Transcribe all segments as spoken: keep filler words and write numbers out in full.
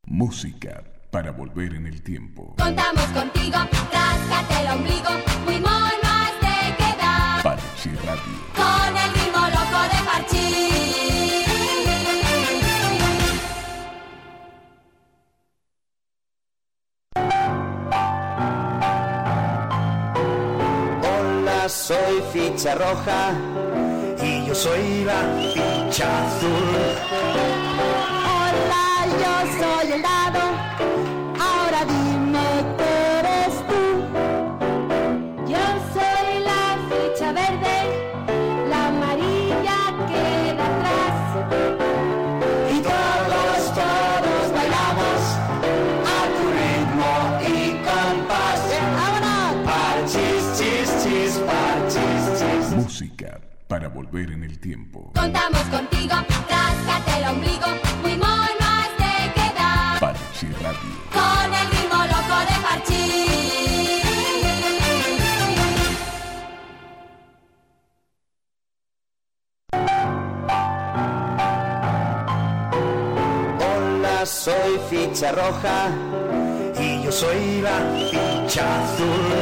Música para volver en el tiempo. Contamos contigo, ráscate el ombligo, muy mono has de quedar. Parchís Radio. Con el ritmo loco de Parchís. Hola, soy Ficha Roja y yo soy la Ficha Azul. Hola, yo soy el dado, ahora dime qué eres tú. Yo soy la ficha verde, la amarilla queda atrás. Y todos, todos bailamos a tu ritmo y compás. ¡Vámonos! Parchís, chis, chis, parchís, chis. Música para volver en el tiempo. Contamos contigo, ráscate el ombligo, muy mono has de quedar. Parchís Radio. Con el ritmo loco de Parchís. Hola, soy Ficha Roja y yo soy la Ficha Azul.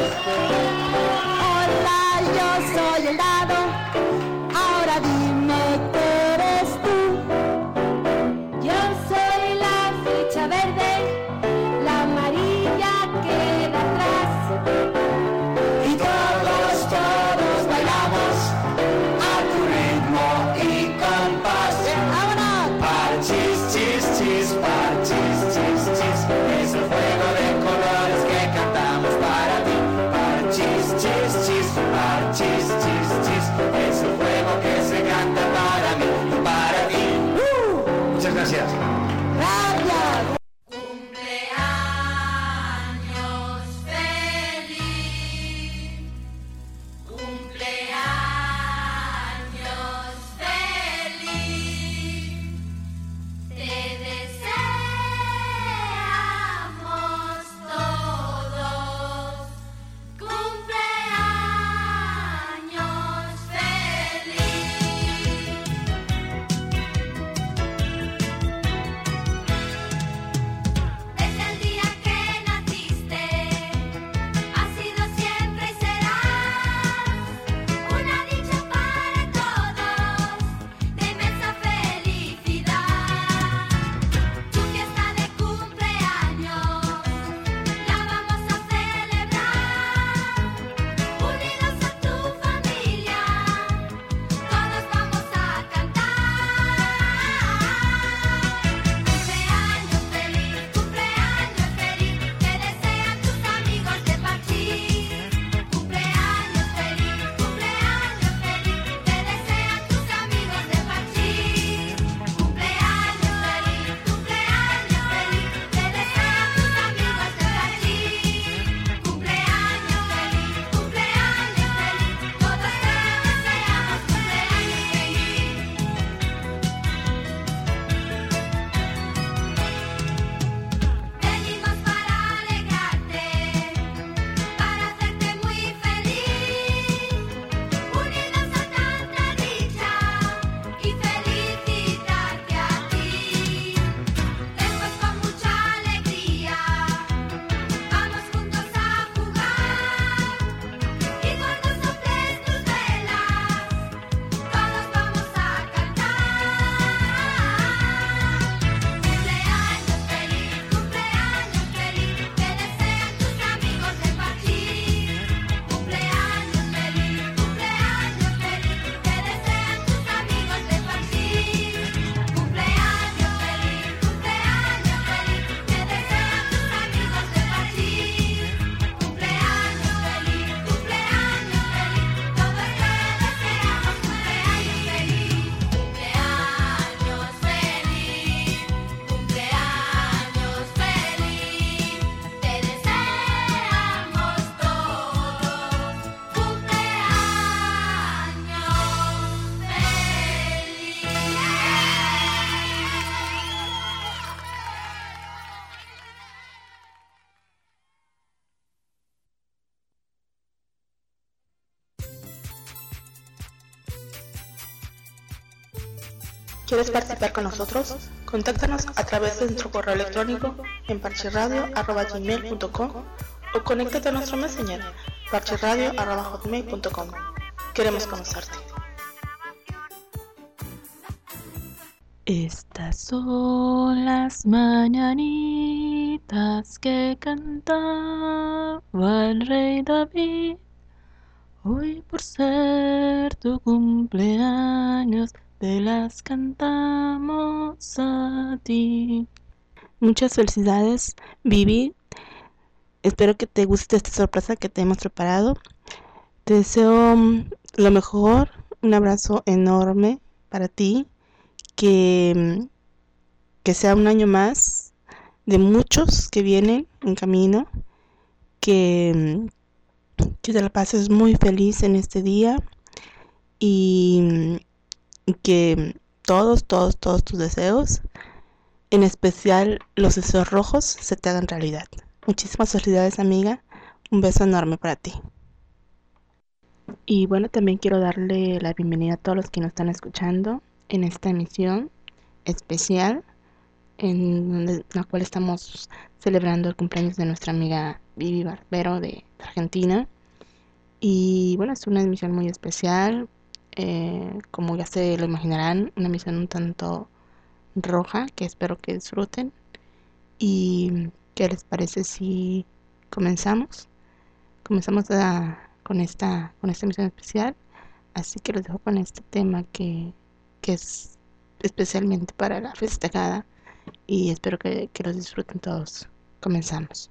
Hola, yo soy el dado, ahora dime qué eres tú. Yo soy la ficha verde, la amarilla queda atrás. Y todos, todos bailamos a tu ritmo y compás. ¡Vámonos! Parchís, chis, chis, parchís, chis, chis. Es el juego de colores que cantamos para ti. Parchís, chis, chis, parchís, chis, chis. Es el juego que se canta para mí y para ti. ¡Uh! Muchas gracias. ¡Gracias! Cumpleaños feliz, cumpleaños feliz, te deseo ¿Quieres participar con nosotros? Contáctanos a través de nuestro correo electrónico en parcheradio arroba gmail punto com o conéctate a nuestro messenger parcheradio arroba hotmail punto com. Queremos conocerte. Estas son las mañanitas que cantaba el rey David. Hoy por ser tu cumpleaños te las cantamos a ti. Muchas felicidades, Vivi. Espero que te guste esta sorpresa que te hemos preparado. Te deseo lo mejor, un abrazo enorme para ti. Que, que sea un año más de muchos que vienen en camino, que, que te la pases muy feliz en este día y que todos, todos, todos tus deseos, en especial los deseos rojos, se te hagan realidad. Muchísimas felicidades, amiga, un beso enorme para ti. Y bueno, también quiero darle la bienvenida a todos los que nos están escuchando en esta emisión especial en la cual estamos celebrando el cumpleaños de nuestra amiga Vivi Barbero de Argentina. Y bueno, es una emisión muy especial, eh, como ya se lo imaginarán, una emisión un tanto roja que espero que disfruten. ¿Y qué les parece si comenzamos? Comenzamos a, con esta con esta emisión especial, así que los dejo con este tema que que es especialmente para la festejada y espero que, que los disfruten todos. Comenzamos.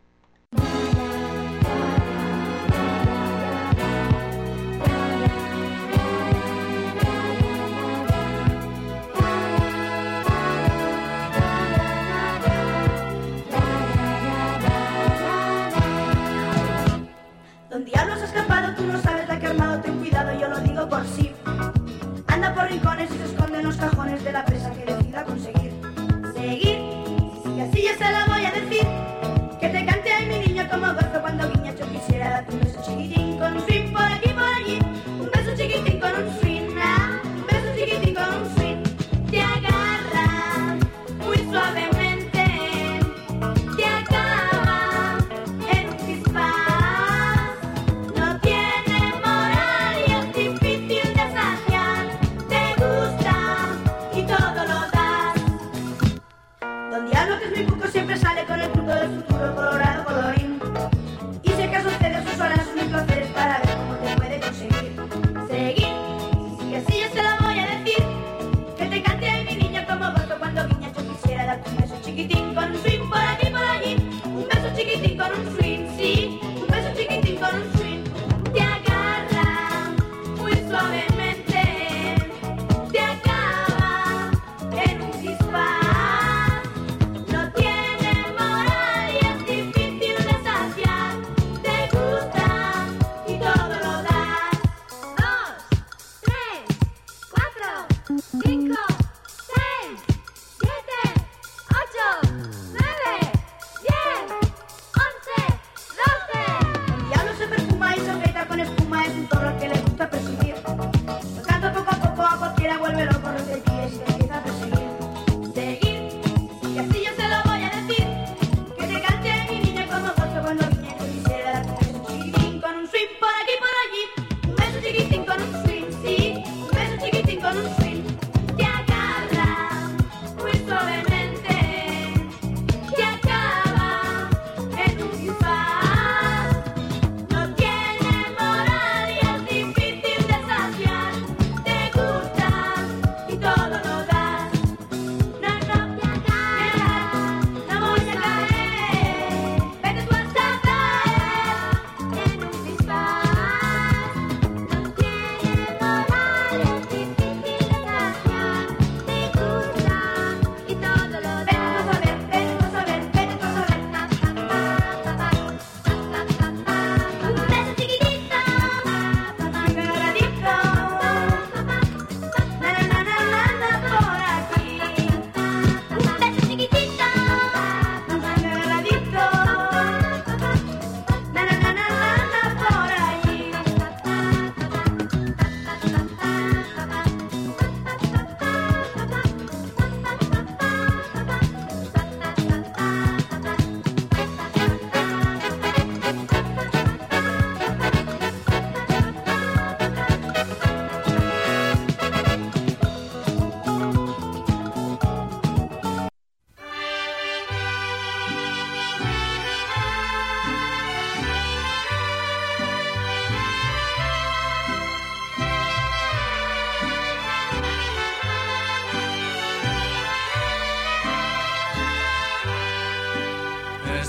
Don Diablo has escapado, tú no sabes la que ha armado, ten cuidado, yo lo digo por sí. Anda por rincones y se esconde en los cajones de la presa que decida conseguir. Seguir, y así ya se la voy a decir. Que te cante ay mi niño como gozo cuando guiña. Yo quisiera darte un beso chiquitín con un swing por aquí por allí. Un beso chiquitín con un swing, ah, un beso chiquitín con un swing. Te agarra muy suavemente, te acaba en un chispás. No tiene moral y es difícil de saciar. Te gusta y todo lo das. Don Diablo, que es mi cuco, siempre sale con el punto del futuro colorado colorín. Y si acaso cede sus horas, sus mil placeres para ver cómo te puede conseguir. Seguir, si así yo se la voy a decir. Que te cante ay mi niña como gozo cuando guiña. Yo quisiera darte un beso chiquitín con un swing por aquí por allí. Un beso chiquitín con un swing, sí, un beso chiquitín con un swing. Te agarra muy suavemente, te acaba en un chispás. No tiene moral y es difícil de saciar. Te gusta y todo lo das. Dos, tres, cuatro, cinco, seis, siete, ocho, nueve, diez, once,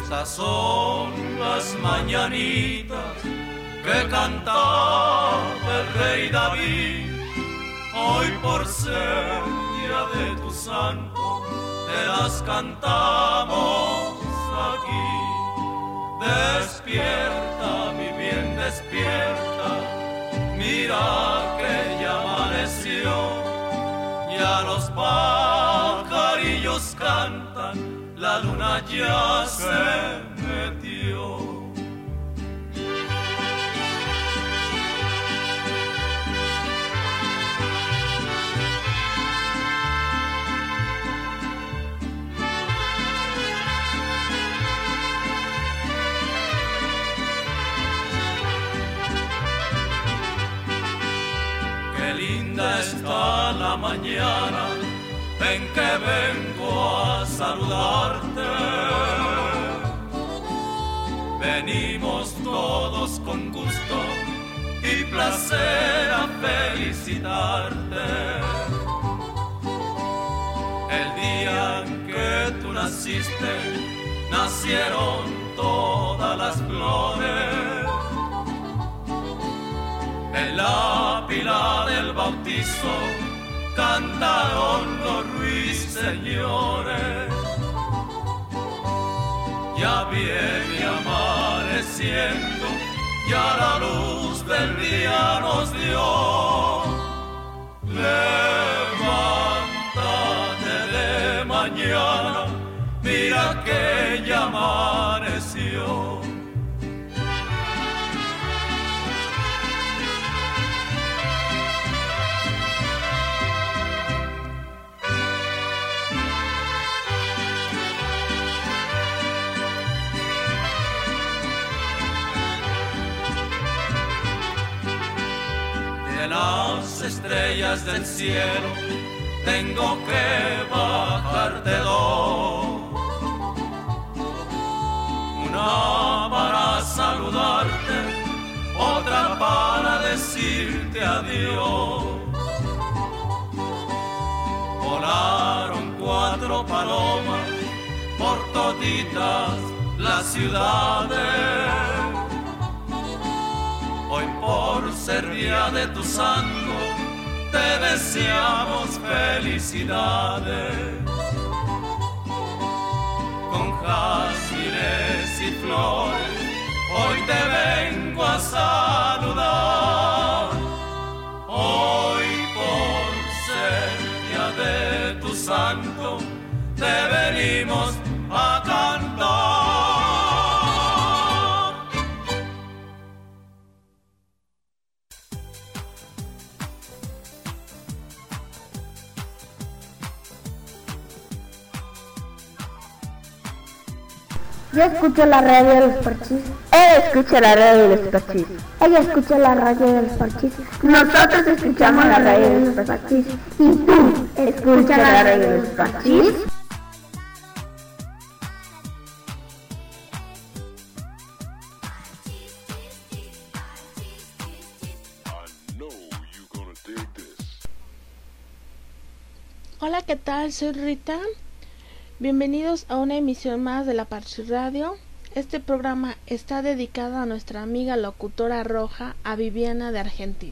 Esas son las mañanitas que cantaba el rey David. Hoy por ser día de tu santo, te las cantamos aquí. Despierta, mi bien, despierta, mira que ya amaneció. Ya los pajarillos cantan, la luna ya se metió. Qué linda está la mañana en que vengo a saludarte. Venimos todos con gusto y placer a felicitarte. El día en que tú naciste, nacieron todas las flores. En la pila del bautizo cantaron los ruiseñores. Ya viene amaneciendo, ya la luz del día nos dio. Levántate de mañana, mira que ya amaneció. Las estrellas del cielo tengo que bajarte dos, una para saludarte, otra para decirte adiós. Volaron cuatro palomas por toditas las ciudades. Hoy por ser día de tu santo, te deseamos felicidades. Con jazmines y flores, hoy te vengo a saludar. Hoy por ser día de tu santo, te venimos a cantar. Yo escucho la radio de los parchís. Él escucha la radio de los parchís. Ella escucha la radio de los parchís. Nosotros escuchamos la radio de los parchís. ¿Y tú escuchas la radio de los parchís? Hola, ¿qué tal? Soy Rita. Bienvenidos a una emisión más de la Parchís Radio. Este programa está dedicado a nuestra amiga locutora roja, a Viviana de Argentina.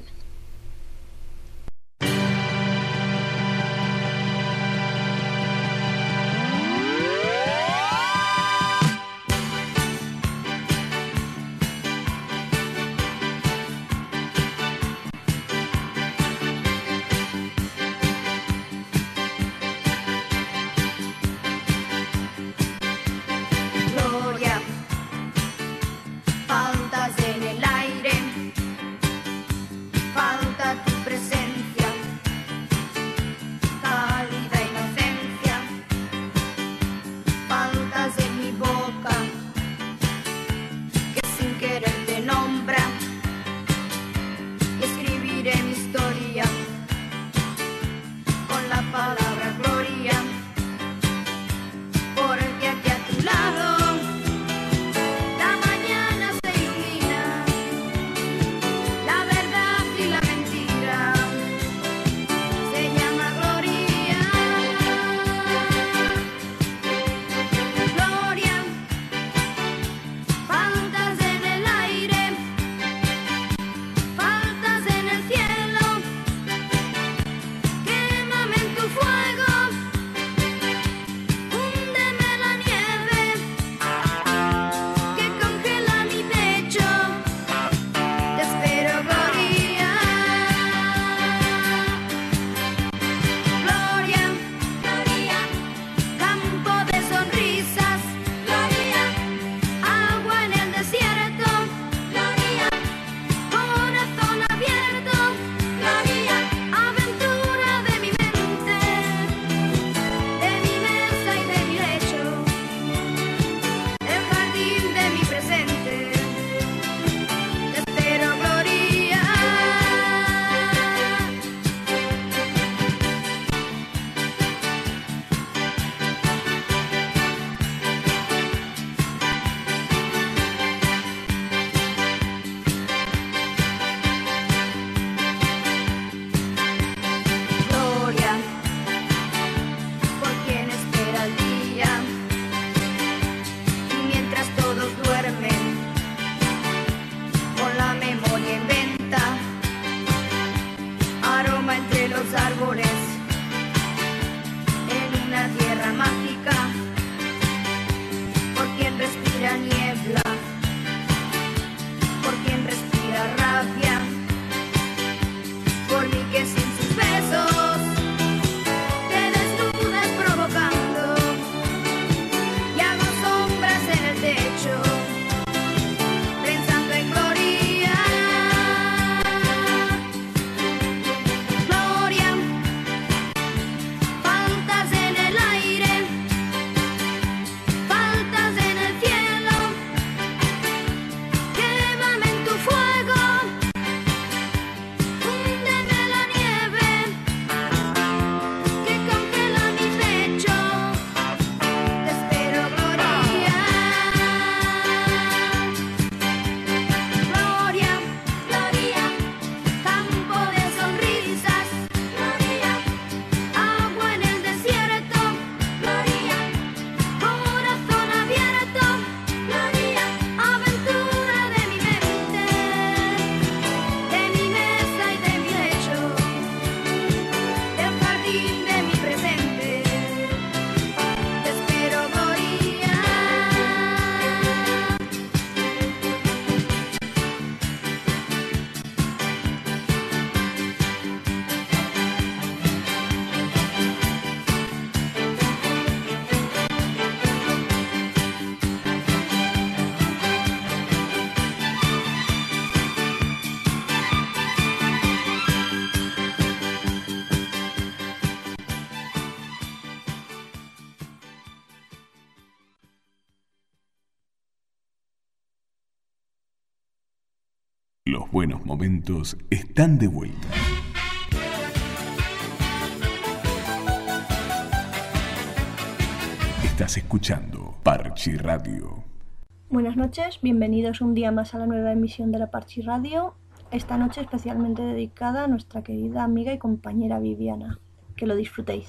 Los buenos momentos están de vuelta. Estás escuchando Parchi Radio. Buenas noches, bienvenidos un día más a la nueva emisión de la Parchi Radio. Esta noche especialmente dedicada a nuestra querida amiga y compañera Viviana. Que lo disfrutéis.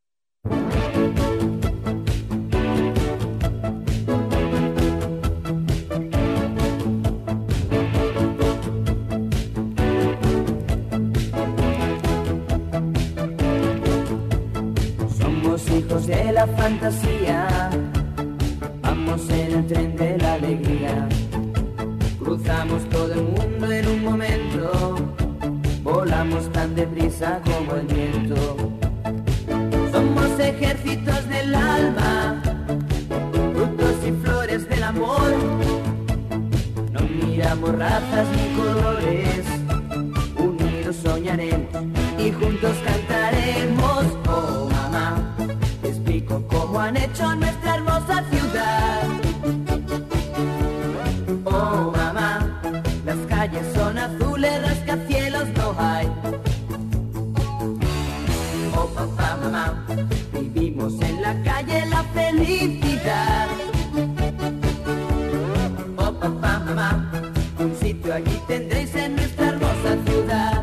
Somos hijos de la fantasía, vamos en el tren de la alegría. Cruzamos todo el mundo en un momento, volamos tan deprisa como el viento. Somos ejércitos del alma, frutos y flores del amor. No miramos razas ni colores, unidos soñaremos y juntos cantaremos. Oh mamá, te explico cómo han hecho nuestra hermosa ciudad. Oh mamá, las calles son azules, rascacielos no hay. Oh papá, mamá, vivimos en la calle la felicidad. Oh papá, mamá, un sitio allí tendréis en nuestra hermosa ciudad.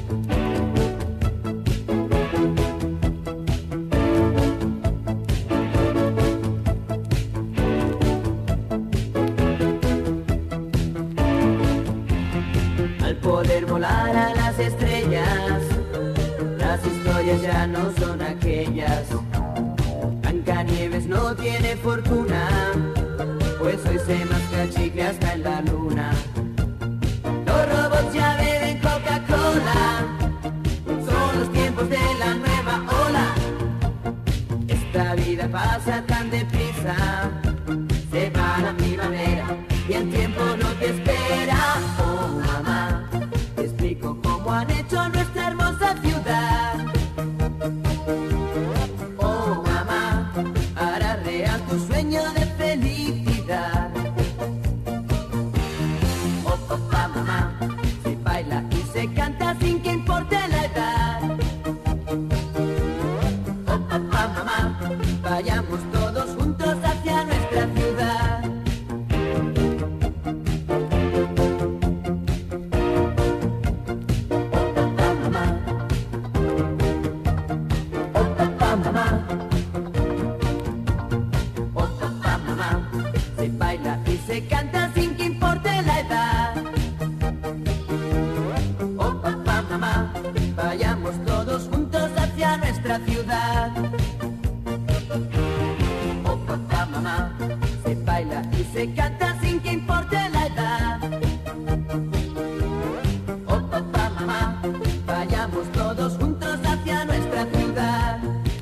Poder volar a las estrellas, las historias ya no son aquellas. Blancanieves no tiene fortuna, pues hoy se masca chicle hasta en la luna. Los robots ya beben Coca-Cola, son los tiempos de la nueva ola. Esta vida pasa tan deprisa, se va la primavera y el tiempo no te espera. Oh mamá, cómo han hecho nuestra hermosa ciudad. Oh mamá, hará real tu sueño de felicidad. Oh papá, mamá, se baila y se canta sin que importe la edad. Oh papá, mamá, vayamos todos juntos hacia nuestra ciudad. Se canta sin que importe la edad. Oh papá, mamá, vayamos todos juntos hacia nuestra ciudad. Oh papá, mamá, se baila y se canta sin que importe la edad. Oh papá, mamá, vayamos todos juntos hacia nuestra ciudad.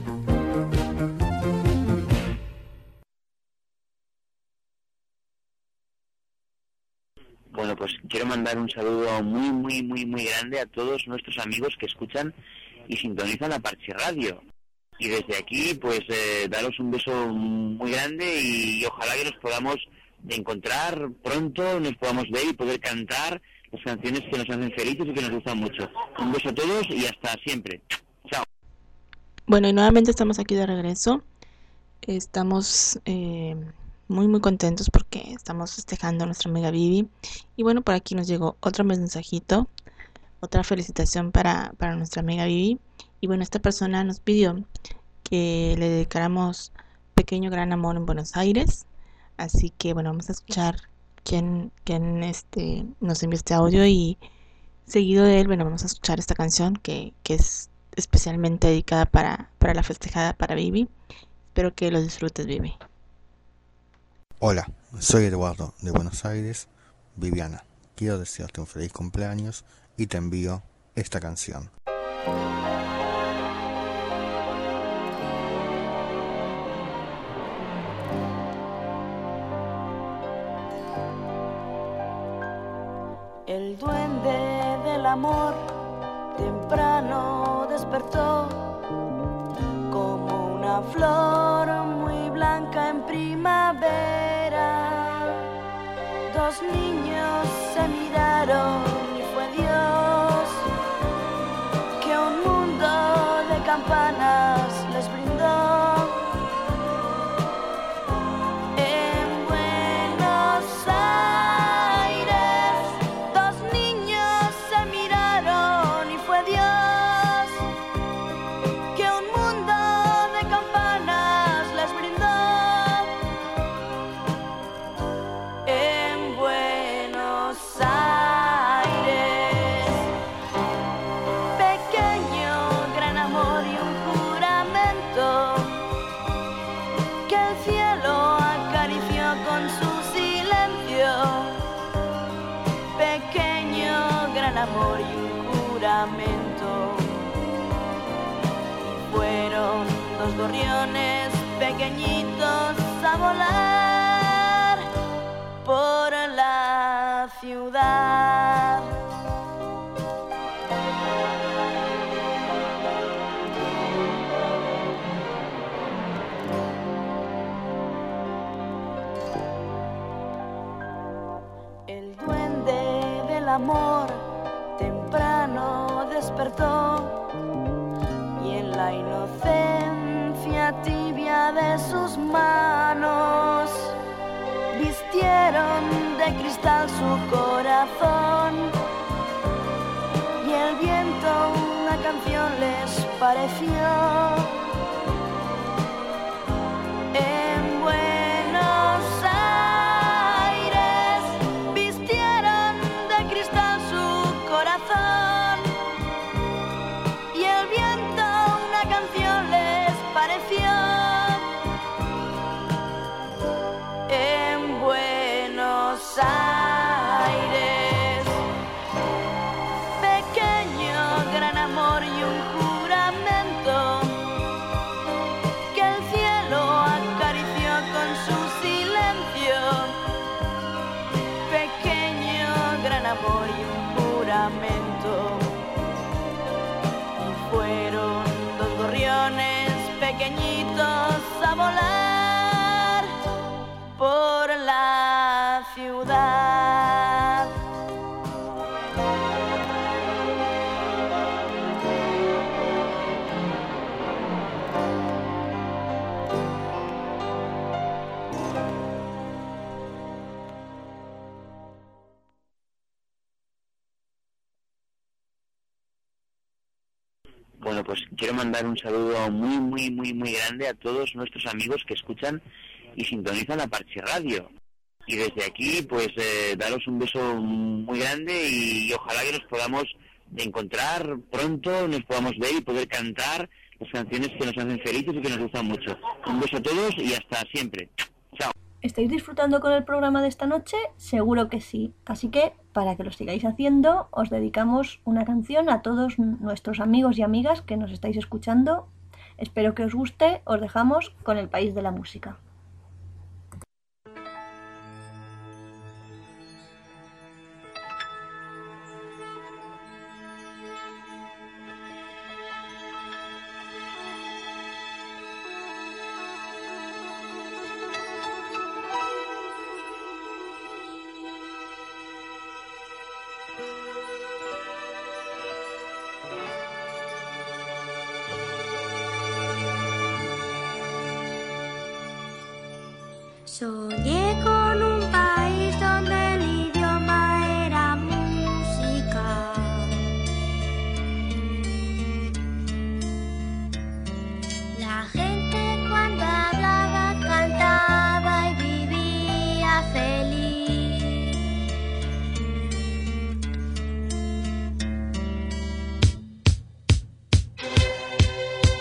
Bueno, pues quiero mandar un saludo muy, muy, muy, muy grande a todos nuestros amigos que escuchan y sintonizan la Parchi Radio. Y desde aquí, pues, eh, daros un beso muy grande y, y ojalá que nos podamos encontrar pronto, nos podamos ver y poder cantar las canciones que nos hacen felices y que nos gustan mucho. Un beso a todos y hasta siempre. Chao. Bueno, y nuevamente estamos aquí de regreso. Estamos... Eh... muy muy contentos porque estamos festejando a nuestra amiga Vivi. Y bueno, por aquí nos llegó otro mensajito, otra felicitación para, para nuestra amiga Vivi. Y bueno, esta persona nos pidió que le dedicáramos Pequeño Gran Amor en Buenos Aires. Así que bueno, vamos a escuchar quién, quién este, nos envió este audio, y seguido de él, bueno, vamos a escuchar esta canción que, que es especialmente dedicada para, para la festejada para Vivi. Espero que lo disfrutes, Vivi. Hola, soy Eduardo de Buenos Aires. Viviana, quiero desearte un feliz cumpleaños y te envío esta canción. El duende del amor temprano despertó como una flor muy blanca en primavera. Dos niños se miraron amor y un juramento. Y fueron dos gorriones pequeñitos a volar por la ciudad. El duende del amor temprano despertó y en la inocencia tibia de sus manos vistieron de cristal su corazón y el viento una canción les pareció. En Buenos Aires vistieron de cristal su corazón y el viento una canción les pareció. En Buenos Aires, pequeño gran amor y un juramento que el cielo acarició con su silencio. Pequeño gran amor y un juramento. Y fueron dos gorriones pequeñitos a volar por la ciudad. Bueno, pues quiero mandar un saludo muy, muy, muy, muy grande a todos nuestros amigos que escuchan y sintonizan la Parchi Radio. Y desde aquí, pues, eh, daros un beso muy grande y, y ojalá que nos podamos encontrar pronto, nos podamos ver y poder cantar las canciones que nos hacen felices y que nos gustan mucho. Un beso a todos y hasta siempre. Chao. ¿Estáis disfrutando con el programa de esta noche? Seguro que sí. Así que, para que lo sigáis haciendo, os dedicamos una canción a todos nuestros amigos y amigas que nos estáis escuchando. Espero que os guste. Os dejamos con El País de la Música. Soñé con un país donde el idioma era música. La gente cuando hablaba cantaba y vivía feliz.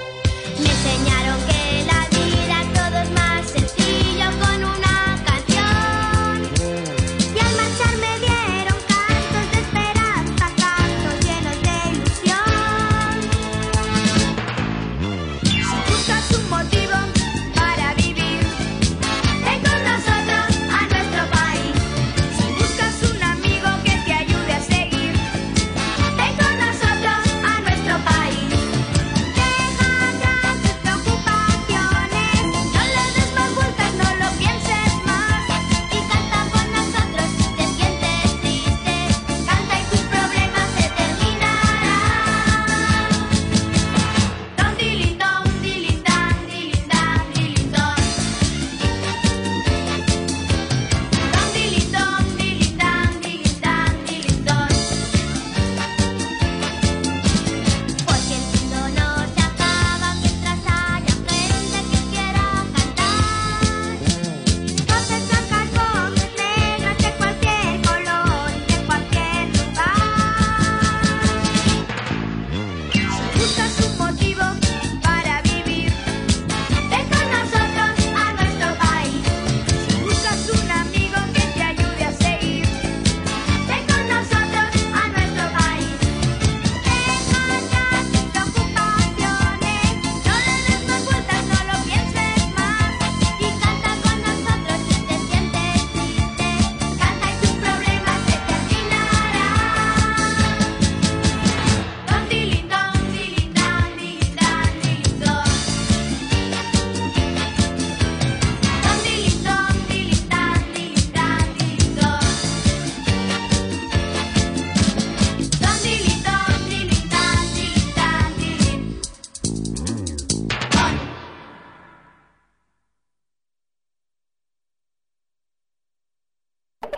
Me enseñaron que la vida todo es más sencillo con una canción.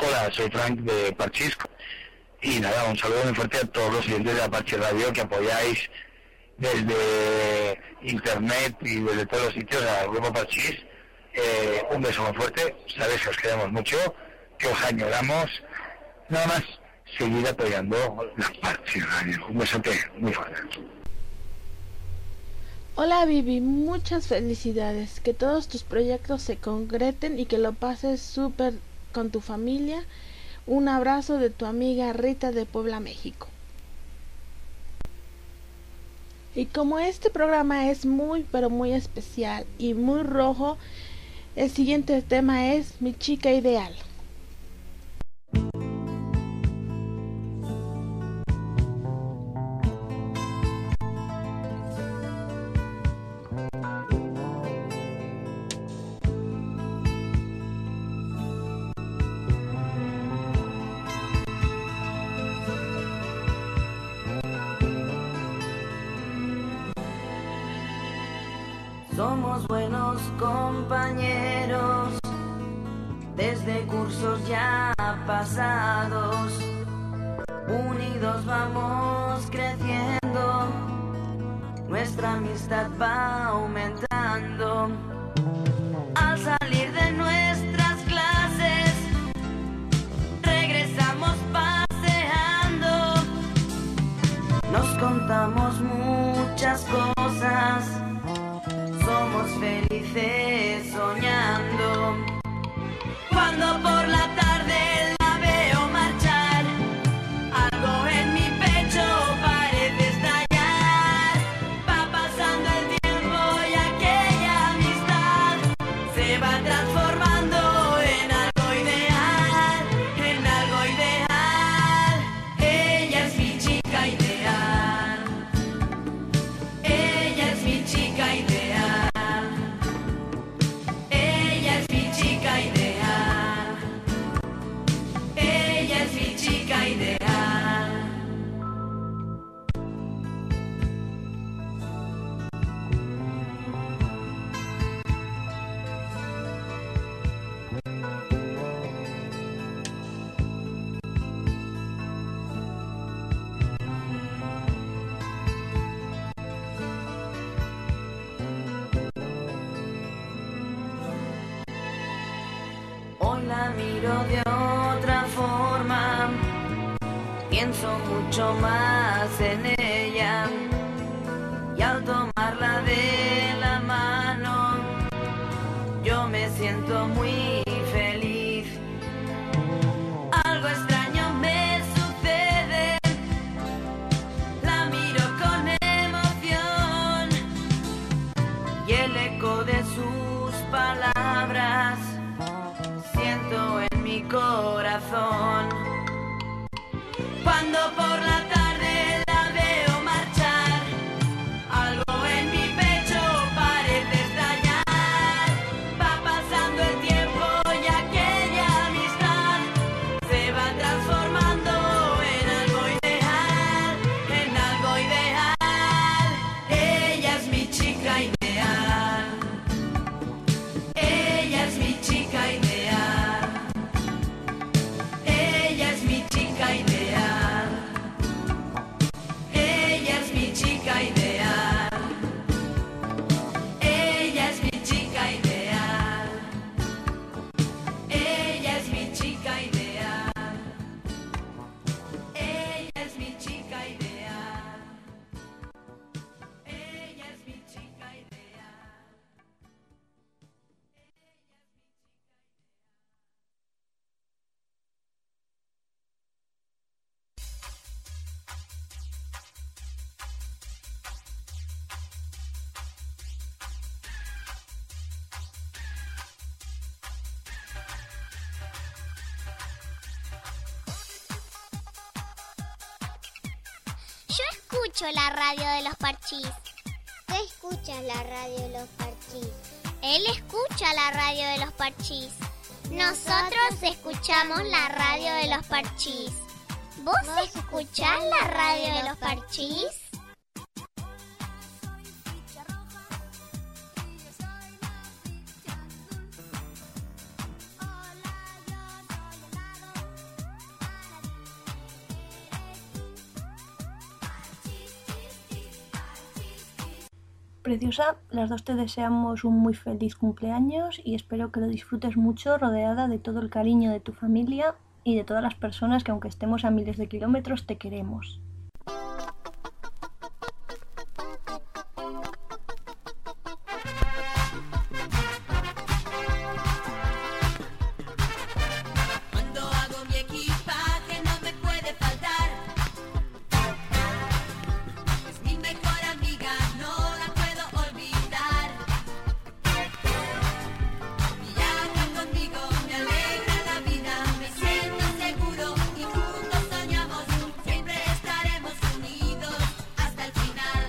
Hola, soy Frank de Parchís. Y nada, un saludo muy fuerte a todos los oyentes de la Parchís Radio que apoyáis desde internet y desde todos los sitios al grupo Parchís. Eh, un beso muy fuerte, sabéis que os queremos mucho, que os añoramos. Nada más, seguid apoyando la Parchís Radio. Un besote muy fuerte. Hola Vivi, muchas felicidades, que todos tus proyectos se concreten y que lo pases súper con tu familia. Un abrazo de tu amiga Rita de Puebla, México. Y como este programa es muy pero muy especial y muy rojo, el siguiente tema es Mi chica ideal. Somos buenos compañeros desde cursos ya pasados. Unidos vamos creciendo, nuestra amistad va aumentando. Al salir de nuestras clases, regresamos paseando. Nos contamos muchas cosas. Somos felices soñando. Cuando por la tarde la veo marchar, algo en mi pecho parece estallar. Va pasando el tiempo y aquella amistad se va transformando en algo ideal, en algo ideal. Ella es mi chica ideal. Ella es mi chica ideal. Hoy la miro de otra forma, pienso mucho más en ella, y al tomarla de la mano yo me siento muy feliz. Algo extraño me sucede, la miro con emoción y el eco de sus palabras siento en mi corazón. Cuando por la tarde la veo marchar, algo en mi pecho parece estallar. Va pasando el tiempo y aquella amistad se va transformando en algo ideal, en algo ideal. Ella es mi chica ideal. Ella es mi chica ideal. Ella es mi chica ideal. Ella es mi chica ideal. Ella es mi chica ideal. Ella es mi chica ideal. Ella es mi chica ideal. Ella es mi chica ideal. Yo escucho la radio de los Parchís. Tú escuchas la radio de los Parchís. Él escucha la radio de los Parchís. Nosotros escuchamos la radio de los Parchís. ¿Vos escuchás la radio de los Parchís? preciosa. Las dos te deseamos un muy feliz cumpleaños y espero que lo disfrutes mucho rodeada de todo el cariño de tu familia y de todas las personas que, aunque estemos a miles de kilómetros, te queremos. Cuando hago mi equipaje no me puede faltar. Es mi mejor amiga, no la puedo olvidar. Viaja conmigo, me alegra la vida, me siento seguro y juntos soñamos, siempre estaremos unidos hasta el final.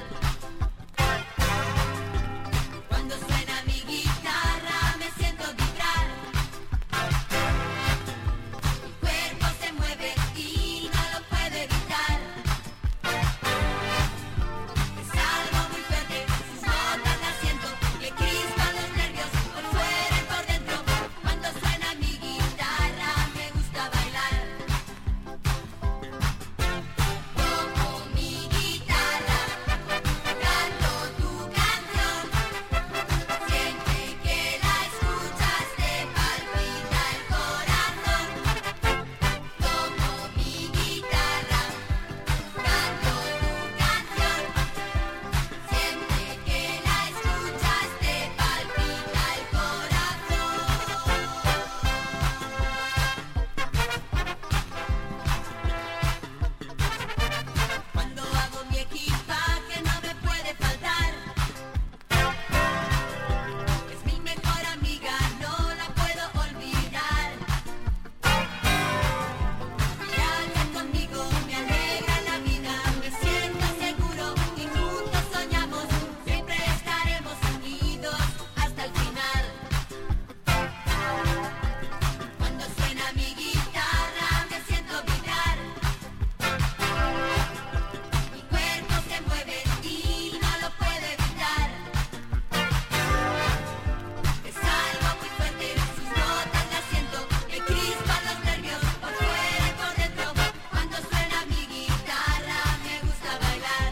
Cuando suena mi guitarra me siento vibrar. Mi cuerpo se mueve y no lo puedo evitar. Es algo muy fuerte, sus notas las siento, me crispan los nervios por fuera y por dentro. Cuando suena mi guitarra me gusta bailar. Toco mi guitarra, canto tu canción. Siempre que la escuchas te palpita el corazón. Toco mi guitarra, canto tu canción. Siempre que la escuchas te palpita el corazón. Cuando hago mi equipaje no me puede faltar. Es mi mejor amiga, no la puedo olvidar. Viaja conmigo, me alegra la vida, me siento seguro y juntos soñamos, siempre estaremos unidos hasta el final. Cuando suena mi guitarra me siento vibrar. Mi cuerpo se mueve y no lo puedo evitar. Es algo muy fuerte, sus notas las siento, me crispan los nervios por fuera y por dentro. Cuando suena mi guitarra me gusta bailar.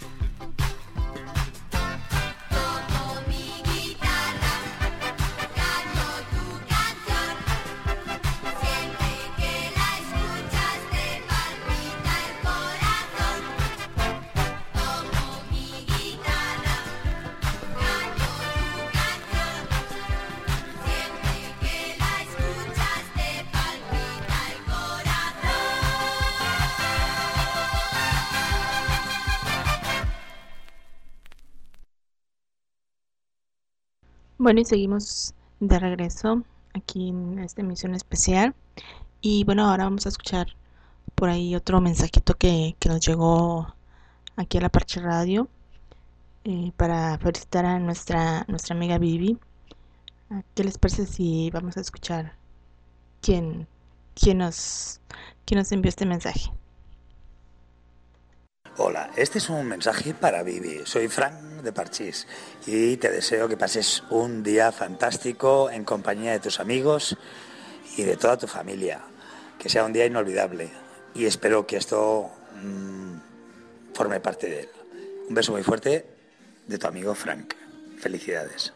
Toco mi guitarra, canto tu canción. Siempre que la escuchas te palpita el corazón. Toco mi guitarra, canto tu canción. Siempre que la escuchas te palpita el corazón. Bueno, y seguimos de regreso aquí en esta emisión especial. Y bueno, ahora vamos a escuchar por ahí otro mensajito que, que nos llegó aquí a la Parche Radio, eh, para felicitar a nuestra, nuestra amiga Vivi. Ah, ¿Qué les parece si vamos a escuchar quién, quién, nos, quién nos envió este mensaje? Hola, este es un mensaje para Vivi. Soy Frank de Parchís y te deseo que pases un día fantástico en compañía de tus amigos y de toda tu familia. Que sea un día inolvidable y espero que esto mmm, forme parte de él. Un beso muy fuerte de tu amigo Frank. Felicidades.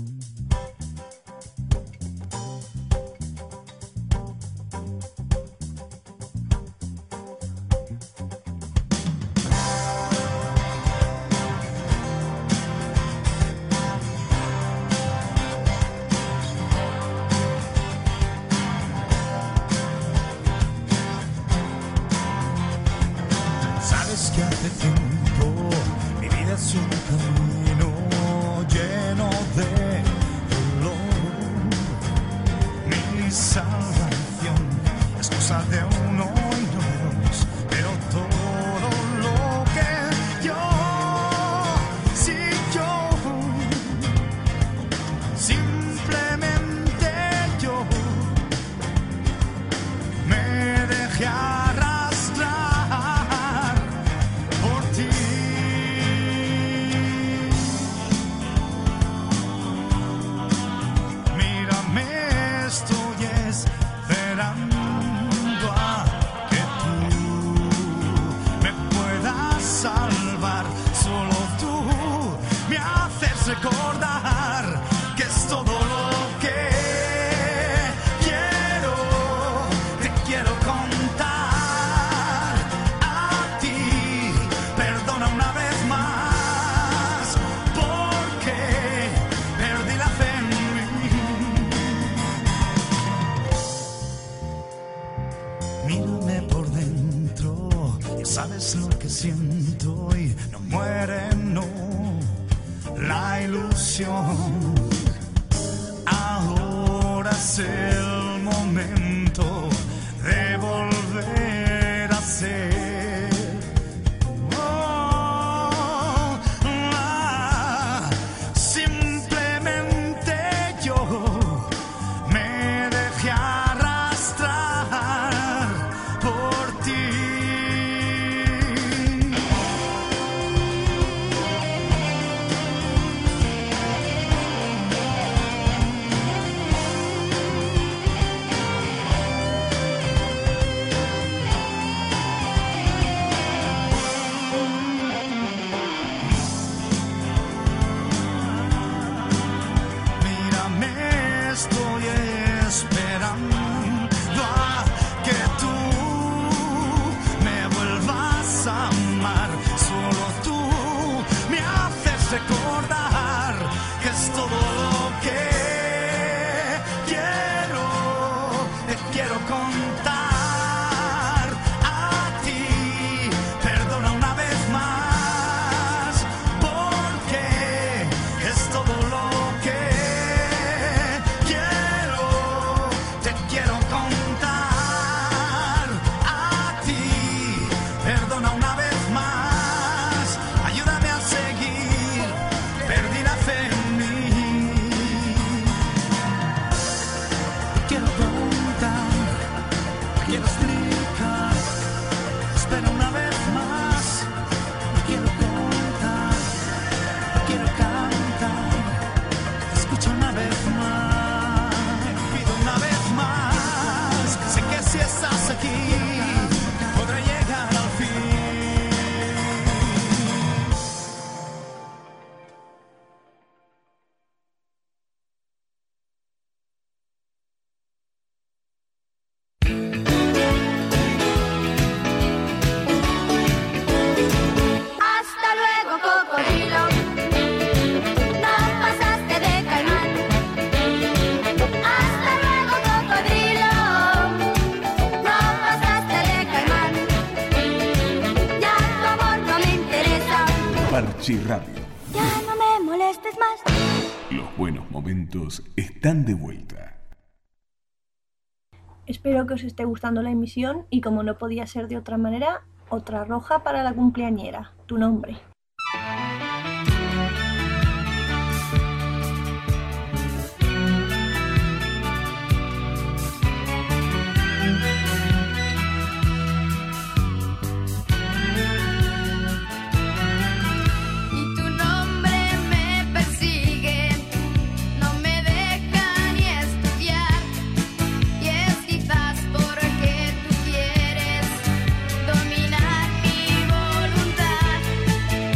Sabes que hace tiempo mi vida es un camino lleno de dolor. Mi salvación es cosa de uno y no de dos, pero todo lo que yo, si yo, simplemente yo, me dejé arrastrar por ti. Mírame, estoy es sabes lo que siento y no muere, no, la ilusión. Ahora es el momento de volver a ser. Oh, ah, simplemente yo me dejé arrastrar por ti. Estoy esperando a que tú me vuelvas a amar. Solo tú me haces recordar que es todo lo que quiero. Te quiero contar a ti. Perdona una vez más, porque es todo lo que te quiero contar a ti. Perdona una vez más, ayúdame a seguir, perdí la fe en mí. Te quiero contar, te quiero explicar, espera una vez más. Te quiero contar, te quiero cantar, te escucho una vez más. Una vez más, sé que si estás aquí, podré llegar al fin. Hasta luego, cocodrilo. No pasaste de caimán. Hasta luego, cocodrilo. No pasaste de caimán. Ya tu amor no me interesa. Parchi Radio. Ya no me molestes más. Los buenos momentos están de vuelta. Espero que os esté gustando la emisión y, como no podía ser de otra manera, otra roja para la cumpleañera, tu nombre. Y tu nombre me persigue, no me deja ni estudiar. Y es quizás porque tú quieres dominar mi voluntad.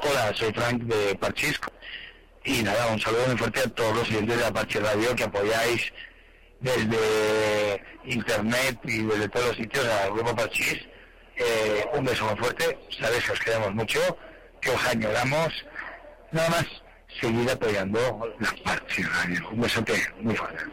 Hola, soy Frank de Parchís. Y nada, un saludo muy fuerte a todos los oyentes de la Parchís Radio que apoyáis desde internet y desde todos los sitios al grupo Parchís. Eh, un beso muy fuerte, sabéis que os queremos mucho, que os añoramos. Nada más, seguid apoyando la Parchís Radio. Un besote muy fuerte.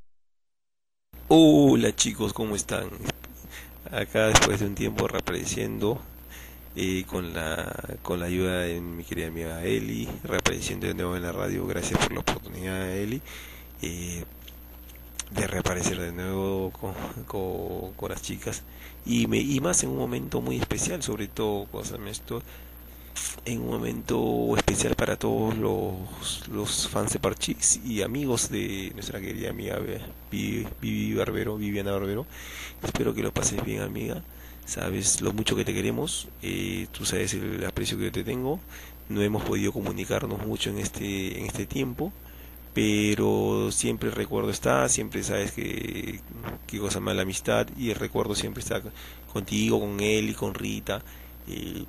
Hola chicos, ¿cómo están? Acá después de un tiempo reapareciendo eh, con la con la ayuda de mi querida amiga Eli, reapareciendo de nuevo en la radio. Gracias por la oportunidad, Eli, eh, de reaparecer de nuevo con, con, con las chicas y, me, y más en un momento muy especial, sobre todo cosa esto en un momento especial para todos los, los fans de Parchís y amigos de nuestra querida amiga Vivi, Vivi Barbero, Viviana Barbero. Espero que lo pases bien, amiga. Sabes lo mucho que te queremos, eh, tú sabes el aprecio que yo te tengo. No hemos podido comunicarnos mucho en este en este tiempo, pero siempre el recuerdo está, siempre sabes que, que cosa más la amistad, y el recuerdo siempre está contigo, con él y con Rita. eh,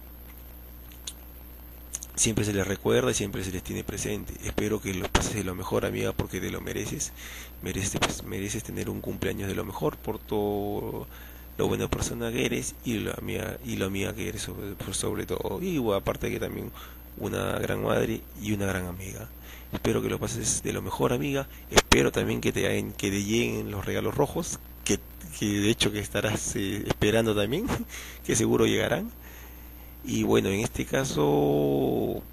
Siempre se les recuerda y siempre se les tiene presente. Espero que lo pases de lo mejor, amiga, porque te lo mereces. Mereces, pues, mereces tener un cumpleaños de lo mejor por todo lo buena persona que eres y lo amiga, y lo amiga que eres sobre, sobre todo. Y bueno, aparte que también una gran madre y una gran amiga. Espero que lo pases de lo mejor, amiga. Espero también que te, que te lleguen los regalos rojos, que, que de hecho que estarás eh, esperando también, que seguro llegarán. Y bueno, en este caso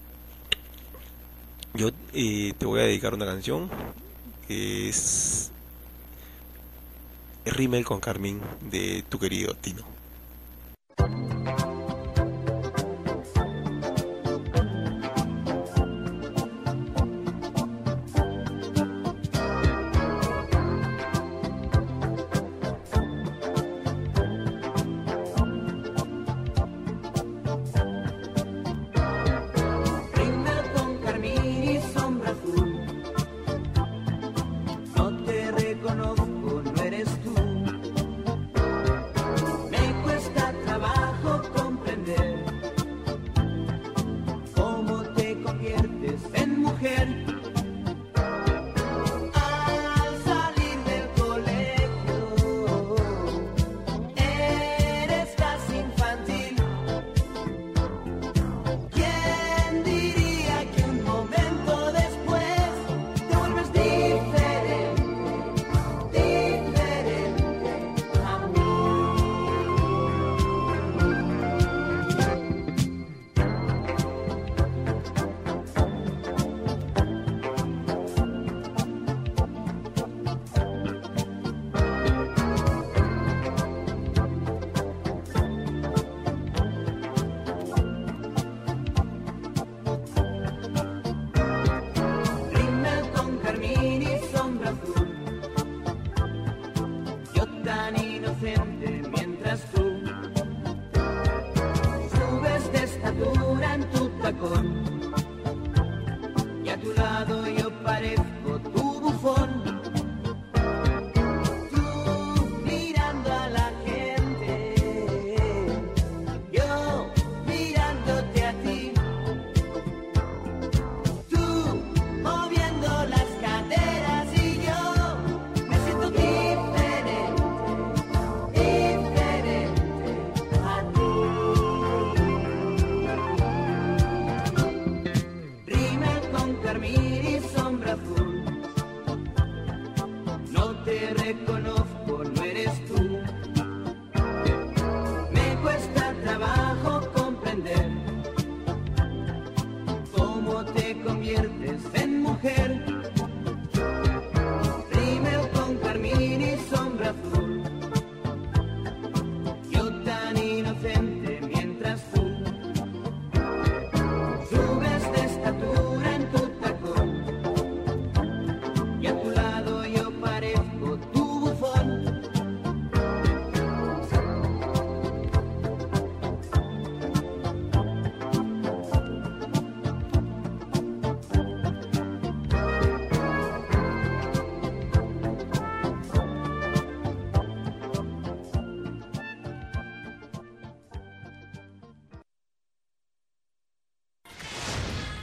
yo eh, te voy a dedicar una canción que es Rímel con Carmín, de tu querido Tino.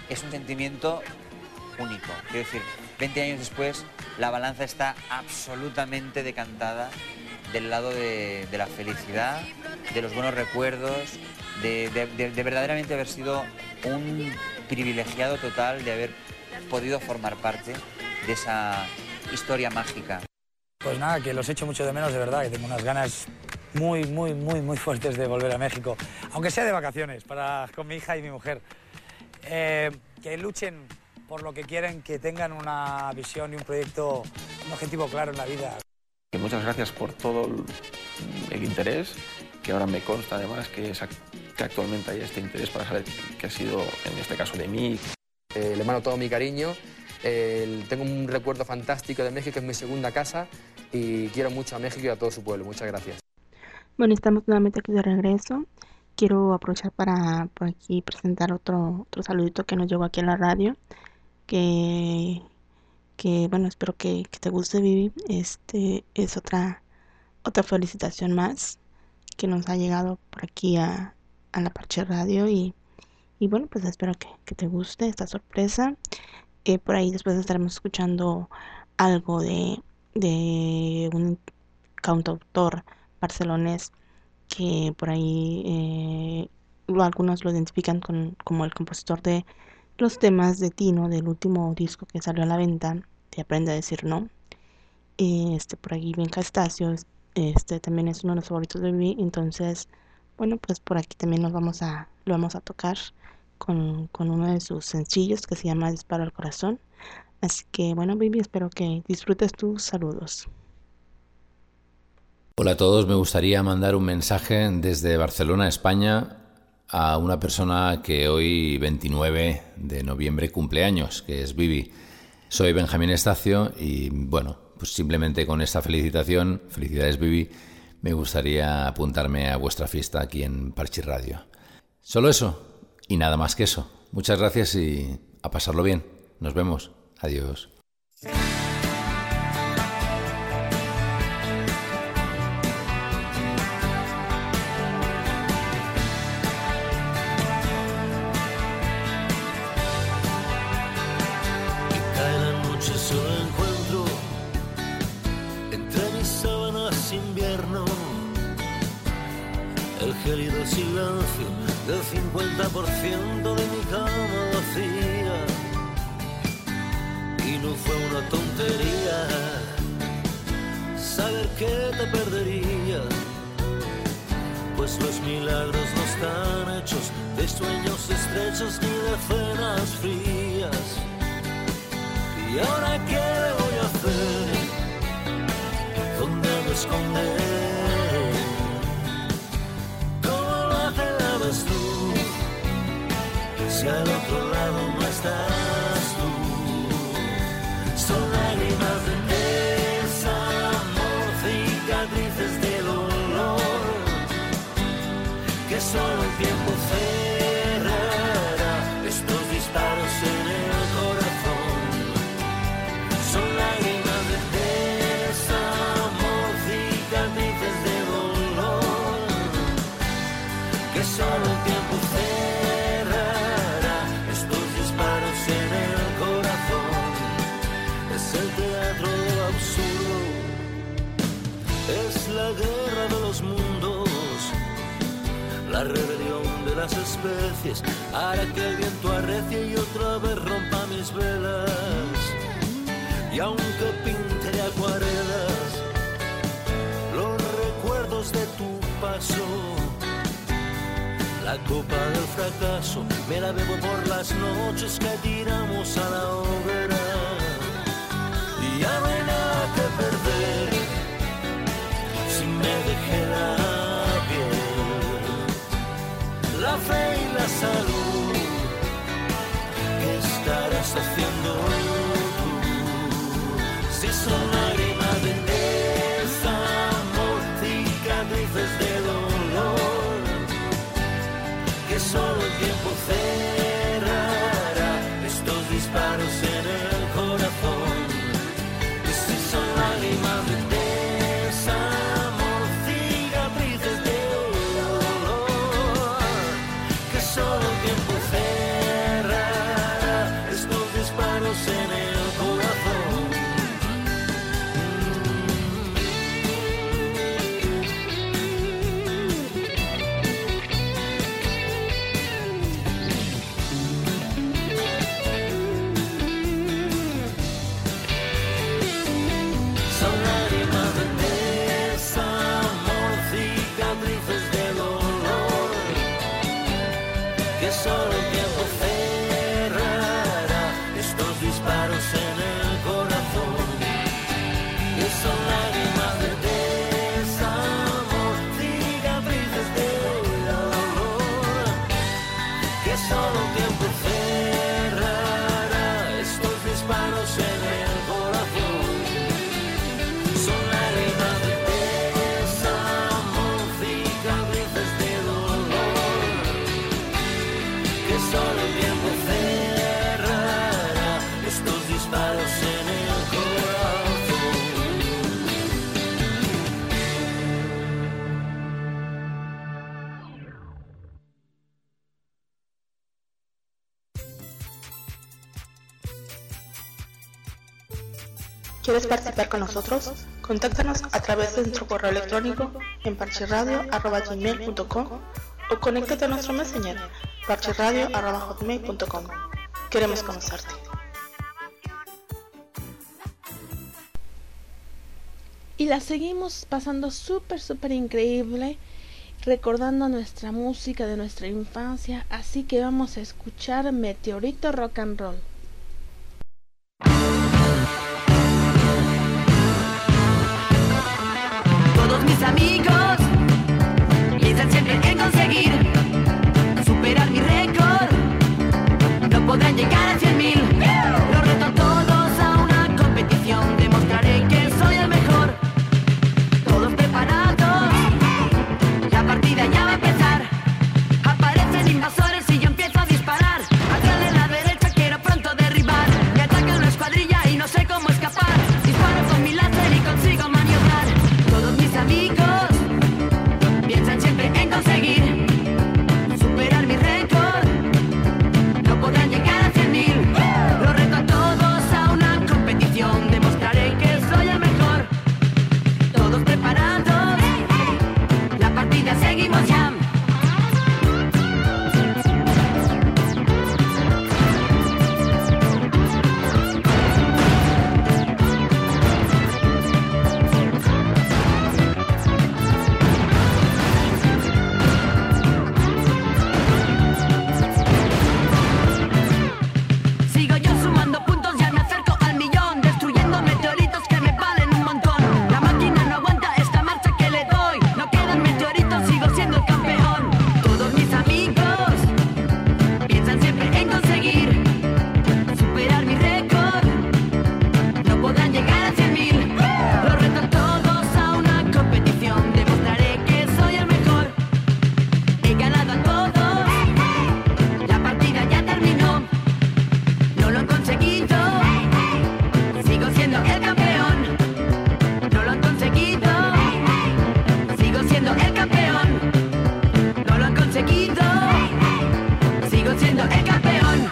es un sentimiento único. Quiero decir, veinte años después, la balanza está absolutamente decantada del lado de, de la felicidad, de los buenos recuerdos, de, de, de, de verdaderamente haber sido un privilegiado total de haber podido formar parte de esa historia mágica. Pues nada, que los echo mucho de menos, de verdad, que tengo unas ganas muy, muy, muy, muy fuertes de volver a México, aunque sea de vacaciones, para, con mi hija y mi mujer. Eh, que luchen por lo que quieren, que tengan una visión y un proyecto, un objetivo claro en la vida. Muchas gracias por todo el, el interés, que ahora me consta además que, es, que actualmente hay este interés para saber qué ha sido, en este caso, de mí. Eh, le mando todo mi cariño, eh, tengo un recuerdo fantástico de México, es mi segunda casa y quiero mucho a México y a todo su pueblo. Muchas gracias. Bueno, estamos nuevamente aquí de regreso. Quiero aprovechar para por aquí presentar otro, otro saludito que nos llegó aquí en la radio. Que, que bueno, espero que, que te guste, Vivi. Este es otra, otra felicitación más que nos ha llegado por aquí a, a la Parche Radio. Y, y bueno, pues espero que, que te guste esta sorpresa. Eh, por ahí después estaremos escuchando algo de, de un cantautor barcelonés que por ahí eh, lo, algunos lo identifican con, como el compositor de los temas de Tino, del último disco que salió a la venta, de Aprende a decir no. Eh, este por ahí Benja Estacio, este también es uno de los favoritos de Vivi. Entonces, bueno, pues por aquí también nos vamos a, lo vamos a tocar con, con uno de sus sencillos que se llama Disparo al Corazón. Así que bueno, Vivi, espero que disfrutes tus saludos. Hola a todos, me gustaría mandar un mensaje desde Barcelona, España, a una persona que hoy, veintinueve de noviembre, cumple años, que es Vivi. Soy Benjamín Estacio y, bueno, pues simplemente con esta felicitación, felicidades Vivi, me gustaría apuntarme a vuestra fiesta aquí en Parche Radio. Solo eso y nada más que eso. Muchas gracias y a pasarlo bien. Nos vemos. Adiós. Gélido silencio del cincuenta por ciento de mi cama vacía. Y no fue una tontería saber que te perdería, pues los milagros no están hechos de sueños estrechos ni de cenas frías. Y ahora qué voy a hacer, ¿dónde me esconderé? Tú, si al otro lado no estás tú, son lágrimas de desamor, cicatrices de dolor, que solo el tiempo cerrará estos disparos en el corazón. Son lágrimas de desamor, cicatrices de dolor, que solo el tiempo cerrará estos disparos en el corazón. Es el teatro de lo absurdo, es la guerra de los mundos, la rebelión de las especies, hará que el viento arrecie y otra vez rompa mis velas. Y aunque pinte de acuarelas los recuerdos de tu paso, la copa del fracaso me la bebo por las noches que tiramos a la hoguera. Y ya no hay nada que perder si me dejé la piel, la fe y la salud. ¿Qué estarás haciendo tú? Si son lágrimas de desamor, cicatrices de dolor, que solo el tiempo cerrará estos disparos en el corazón. Y si son lágrimas de desamor, cicatrices de dolor, que solo el tiempo cerrará que solo el tiempo cerrará estos disparos en el corazón, que son lágrimas de desamor, cicatrices de dolor, que solo el tiempo cerrará estos disparos en el corazón, son lágrimas de desamor, cicatrices de dolor, que solo el tiempo cerrará estos disparos en el corazón. ¿Quieres participar con nosotros? Contáctanos a través de nuestro correo electrónico en parchiradio arroba gmail punto com o conéctate a nuestro messenger parchiradio arroba hotmail punto com. Queremos conocerte. Y la seguimos pasando súper, súper increíble, recordando nuestra música de nuestra infancia, así que vamos a escuchar Meteorito Rock and Roll. Todos mis amigos piensan siempre en conseguir superar mi récord. No podrán llegar a cien mil. Los reto a todos a una competición. Demostraré que soy el mejor. Todos preparados. La partida ya va a empezar. Aparecen invasores y yo empiezo a disparar. Atrás de la derecha quiero pronto derribar. Me ataca una escuadrilla y no sé cómo escapar. Disparo con mi láser y consigo maniobrar. Todos mis amigos piensan siempre en conseguir superar mi récord. No podrán llegar a cien mil. Los reto a todos a una competición. Demostraré que soy el mejor. Todos preparados. La partida seguimos ya. Sigo yo sumando puntos, ya me acerco al millón, destruyendo meteoritos que me valen un montón. La máquina no aguanta esta marcha que le doy. No quedan meteoritos, sigo siendo el campeón. Todos mis amigos piensan siempre en conseguir superar mi récord. No podrán llegar a cien mil. Los reto a todos a una competición. Demostraré que soy el mejor. He ganado a todos. La partida ya terminó. No lo han conseguido. Sigo siendo el campeón. No lo han conseguido. Sigo siendo el campeón. No lo han conseguido. Sigo siendo el campeón.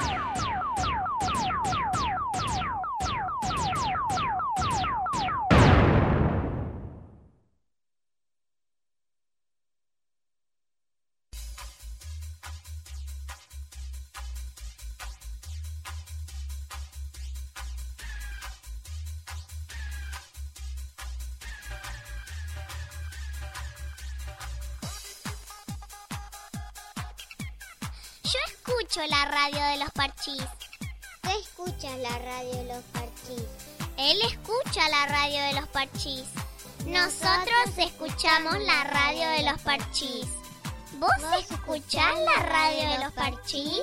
Yo escucho la radio de los Parchís. Tú escuchas la radio de los Parchís. Él escucha la radio de los Parchís. Nosotros escuchamos la radio de los Parchís. ¿Vos escuchás la radio de los Parchís?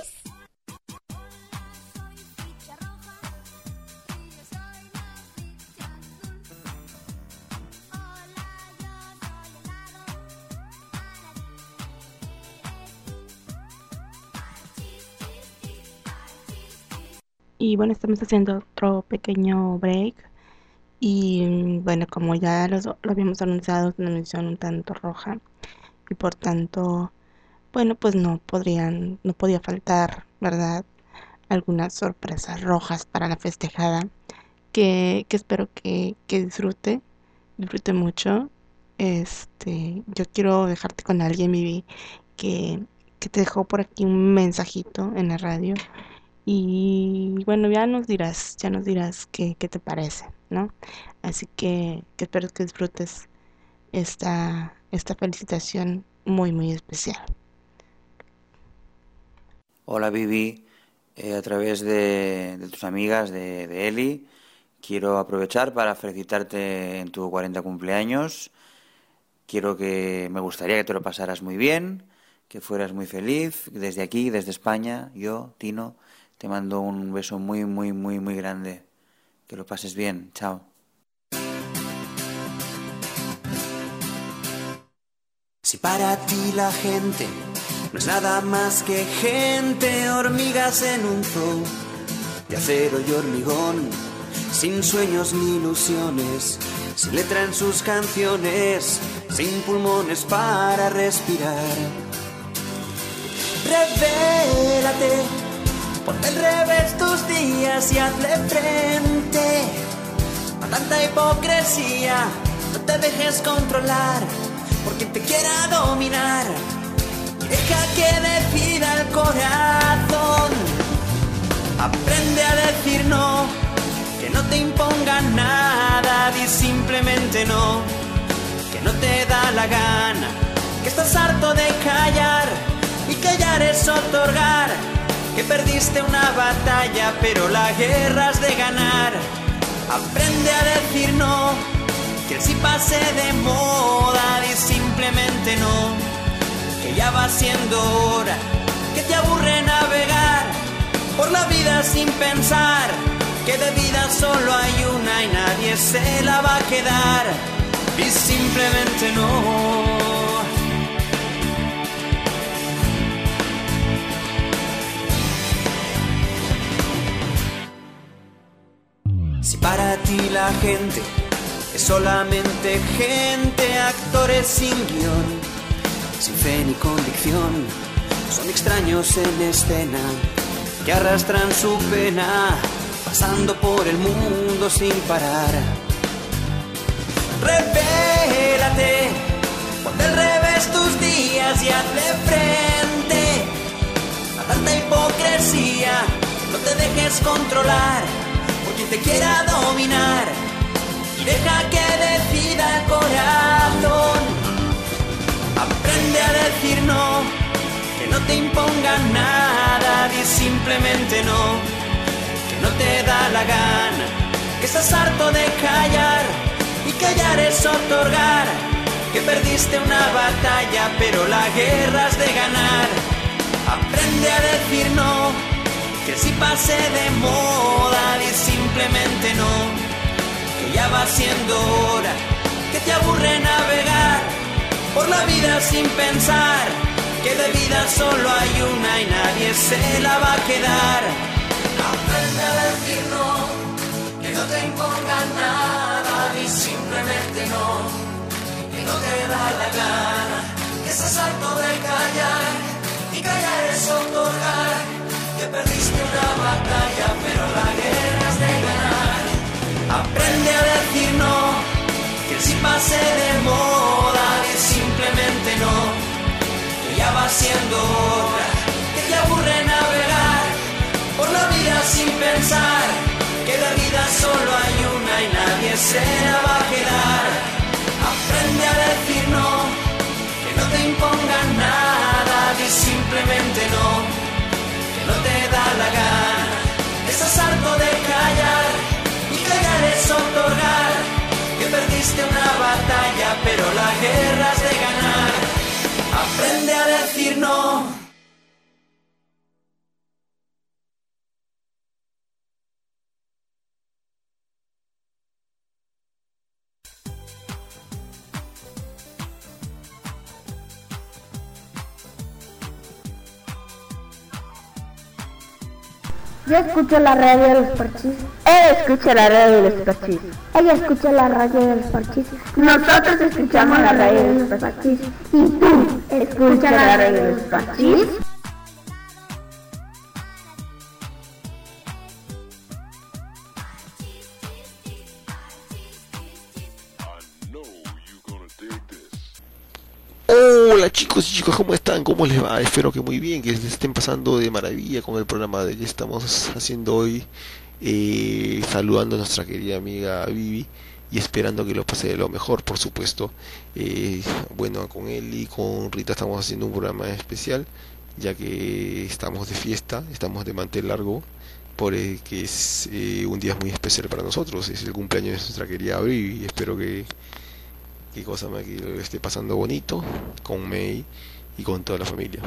Y bueno, estamos haciendo otro pequeño break. Y bueno, como ya los- lo habíamos anunciado, es una emisión un tanto roja. Y por tanto, bueno, pues no podrían, no podía faltar, ¿verdad? Algunas sorpresas rojas para la festejada. Que, que espero que, que disfrute, disfrute mucho. Este, yo quiero dejarte con alguien, Vivi, que, que te dejó por aquí un mensajito en la radio. Y bueno, ya nos dirás, ya nos dirás qué, qué te parece, ¿no? Así que, que espero que disfrutes esta, esta felicitación muy, muy especial. Hola Vivi, eh, a través de, de tus amigas de, de Eli, quiero aprovechar para felicitarte en tu cuarenta cumpleaños. Quiero que, me gustaría que te lo pasaras muy bien, que fueras muy feliz. Desde aquí, desde España, yo, Tino, te mando un beso muy, muy, muy, muy grande. Que lo pases bien. Chao. Si para ti la gente no es nada más que gente, hormigas en un zoo de acero y hormigón, sin sueños ni ilusiones, sin letra en sus canciones, sin pulmones para respirar. Revélate, ponte al revés tus días y hazle frente a tanta hipocresía. No te dejes controlar por quien te quiera dominar. Deja que decida el corazón. Aprende a decir no, que no te impongan nada. Di simplemente no, que no te da la gana, que estás harto de callar, y callar es otorgar, que perdiste una batalla pero la guerra has de ganar. Aprende a decir no, que el sí pase de moda. Di simplemente no, que ya va siendo hora, que te aburre navegar por la vida sin pensar, que de vida solo hay una y nadie se la va a quedar. Y simplemente no. Si para ti la gente es solamente gente, actores sin guión, sin fe ni convicción, son extraños en escena, que arrastran su pena, pasando por el mundo sin parar. Revélate, ponte al revés tus días y hazle frente a tanta hipocresía. No te dejes controlar por quien te quiera dominar, y deja que decida el corazón. Aprende a decir no, que no te impongan nada. Di simplemente no, que no te da la gana, que estás harto de callar, y callar es otorgar, que perdiste una batalla pero la guerra has de ganar. Aprende a decir no, que si pase de moda. Di simplemente no, que ya va siendo hora, que te aburre navegar por la vida sin pensar, que de vida solo hay una y nadie se la va a quedar. Aprende a decir no, que no te impongan nada. Di simplemente no, que no te da la gana, que estás harto de callar, y callar es otorgar, que perdiste una batalla pero la guerra has de ganar. Aprende a decir no, que si pase de moda. Di simplemente no, que ya va siendo hora, que te aburre navegar por la vida sin pensar, que de vida solo hay una y nadie se la va a quedar. Aprende a decir no, que no te impongan nada. Di simplemente no, que no te da la gana, que estás harto de callar, y callar es otorgar, que perdiste una batalla pero la guerra has de ganar. Aprende a decir no. Yo escucho la radio de los parchís. Él escucha la radio de los parchís. Ella escucha la radio de los parchís. Nosotros escuchamos la radio de los parchís. ¿Y tú escuchas la radio de los parchís? Hola chicos y chicos, ¿cómo están? ¿Cómo les va? Espero que muy bien, que se estén pasando de maravilla con el programa de que estamos haciendo hoy, eh, saludando a nuestra querida amiga Vivi y esperando que lo pase de lo mejor, por supuesto. Eh, bueno, con él y con Rita estamos haciendo un programa especial ya que estamos de fiesta, estamos de mantel largo, porque es eh, un día muy especial para nosotros, es el cumpleaños de nuestra querida Vivi, y espero que, que cosa más que lo esté pasando bonito con May y con toda la familia.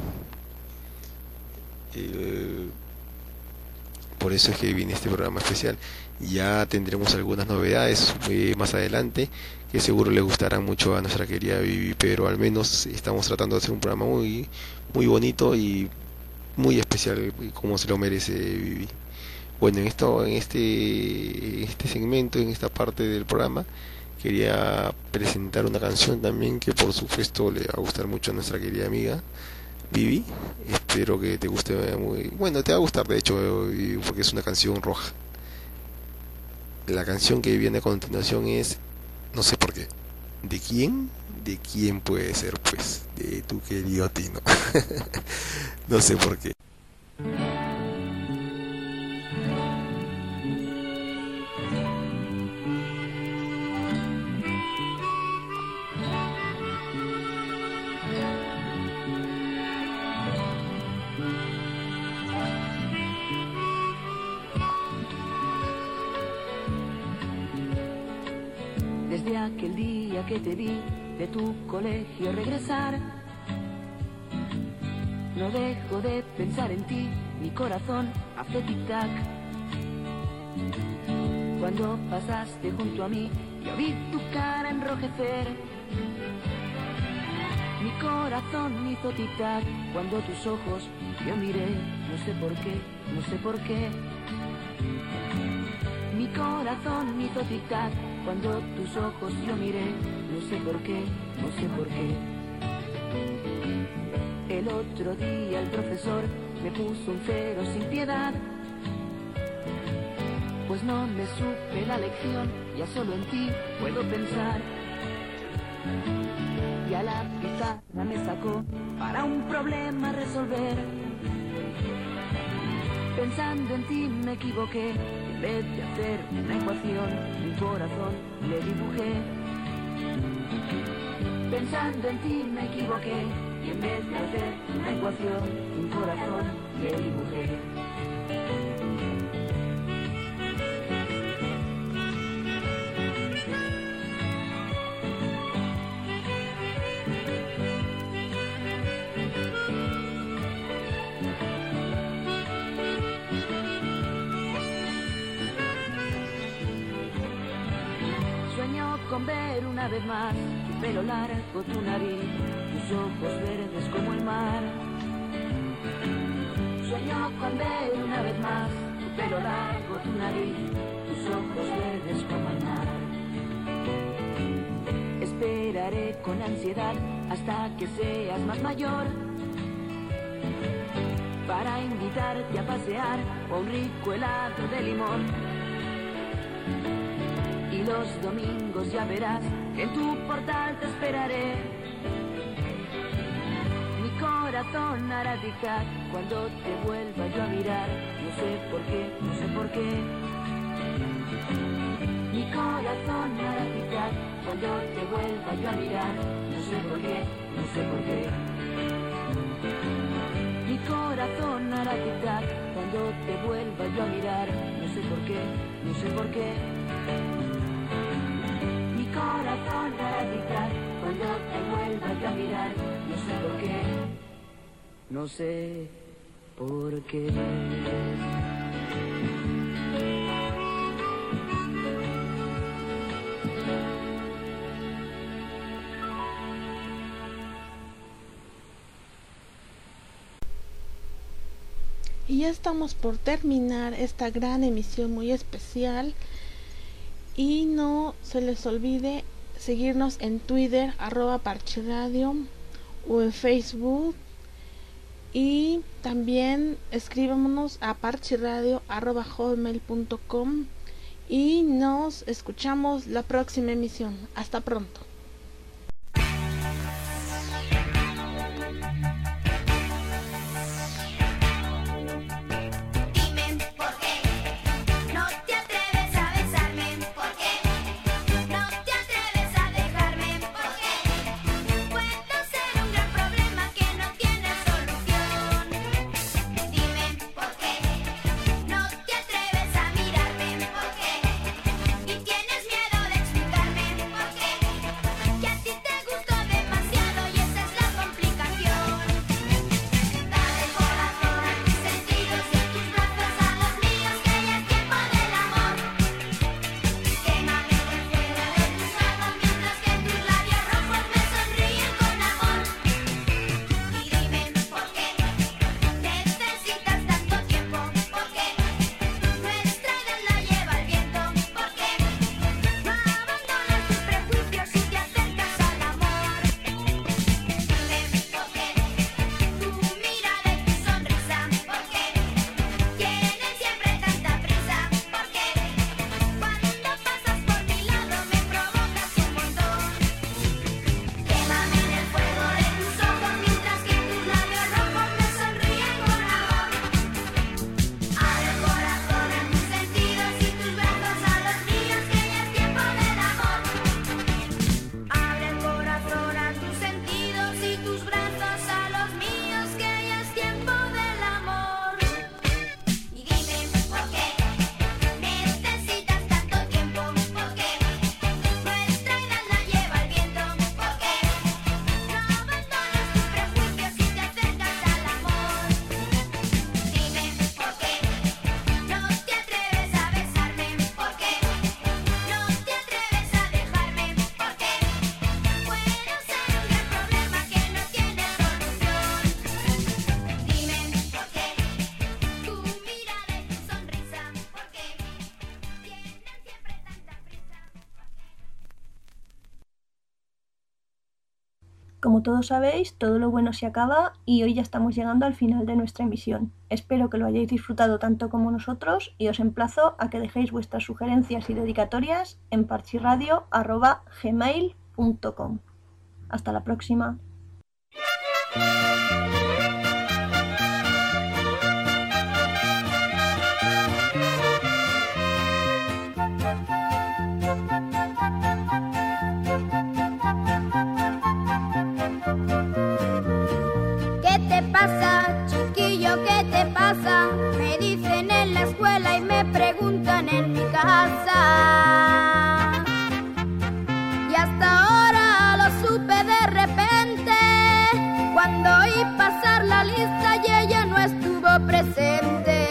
Eh, por eso es que viene este programa especial. Ya tendremos algunas novedades eh, más adelante que seguro le gustarán mucho a nuestra querida Vivi, pero al menos estamos tratando de hacer un programa muy muy bonito y muy especial como se lo merece Vivi. Bueno, en esto en este este segmento, en esta parte del programa, quería presentar una canción también que por supuesto le va a gustar mucho a nuestra querida amiga Vivi. Espero que te guste muy, bueno, te va a gustar de hecho, porque es una canción roja. La canción que viene a continuación es No sé por qué. ¿De quién? ¿De quién puede ser? Pues de tu querido Tino. No sé por qué. Desde aquel día que te vi de tu colegio regresar, no dejo de pensar en ti, mi corazón hace tic-tac. Cuando pasaste junto a mí, yo vi tu cara enrojecer. Mi corazón hizo tic-tac cuando tus ojos yo miré, no sé por qué, no sé por qué. Mi corazón hizo tic-tac cuando tus ojos yo miré, no sé por qué, no sé por qué. El otro día el profesor me puso un cero sin piedad, pues no me supe la lección, ya solo en ti puedo pensar. Y a la pizarra me sacó para un problema resolver. Pensando en ti me equivoqué, en vez de hacer una ecuación, mi corazón le dibujé. Pensando en ti me equivoqué, y en vez de hacer una ecuación, mi corazón le dibujé. Con ver una vez más tu pelo largo, tu nariz, tus ojos verdes como el mar. Sueño con ver una vez más tu pelo largo, tu nariz, tus ojos verdes como el mar. Esperaré con ansiedad hasta que seas más mayor, para invitarte a pasear o un rico helado de limón. Y los domingos ya verás que en tu portal te esperaré. Mi corazón hará tic-tac cuando te vuelva yo a mirar, no sé por qué, no sé por qué. Mi corazón hará tic-tac cuando te vuelva yo a mirar, no sé por qué, no sé por qué. Mi corazón hará tic-tac cuando te vuelva yo a mirar, no sé por qué, no sé por qué. Mi corazón hará tic-tac cuando te vuelva yo a mirar, no sé por qué, no sé por qué. Y ya estamos por terminar esta gran emisión muy especial. Y no se les olvide seguirnos en Twitter, arroba parchiradio, o en Facebook. Y también escríbanos a parchiradio arroba hotmail punto com. Y nos escuchamos la próxima emisión. Hasta pronto. Puedo ser un gran problema que no tiene solución. Como todos sabéis, todo lo bueno se acaba y hoy ya estamos llegando al final de nuestra emisión. Espero que lo hayáis disfrutado tanto como nosotros y os emplazo a que dejéis vuestras sugerencias y dedicatorias en parchiradio arroba gmail punto com. Hasta la próxima. ¿Qué te pasa, chiquillo? ¿Qué te pasa? Me dicen en la escuela y me preguntan en mi casa. Y hasta ahora lo supe de repente, cuando oí pasar la lista y ella no estuvo presente.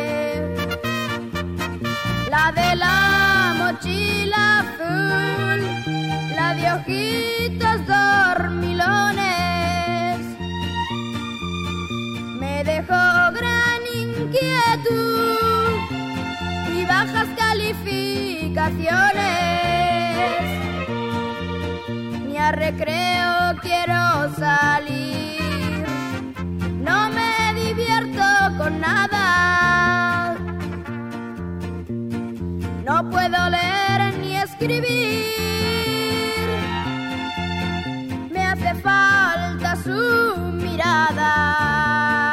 La de la mochila azul, la de ojitos dormilones, me dejó gran inquietud y bajas calificaciones. Ni a recreo quiero salir, no me divierto con nada, no puedo leer ni escribir, me hace falta su mirada.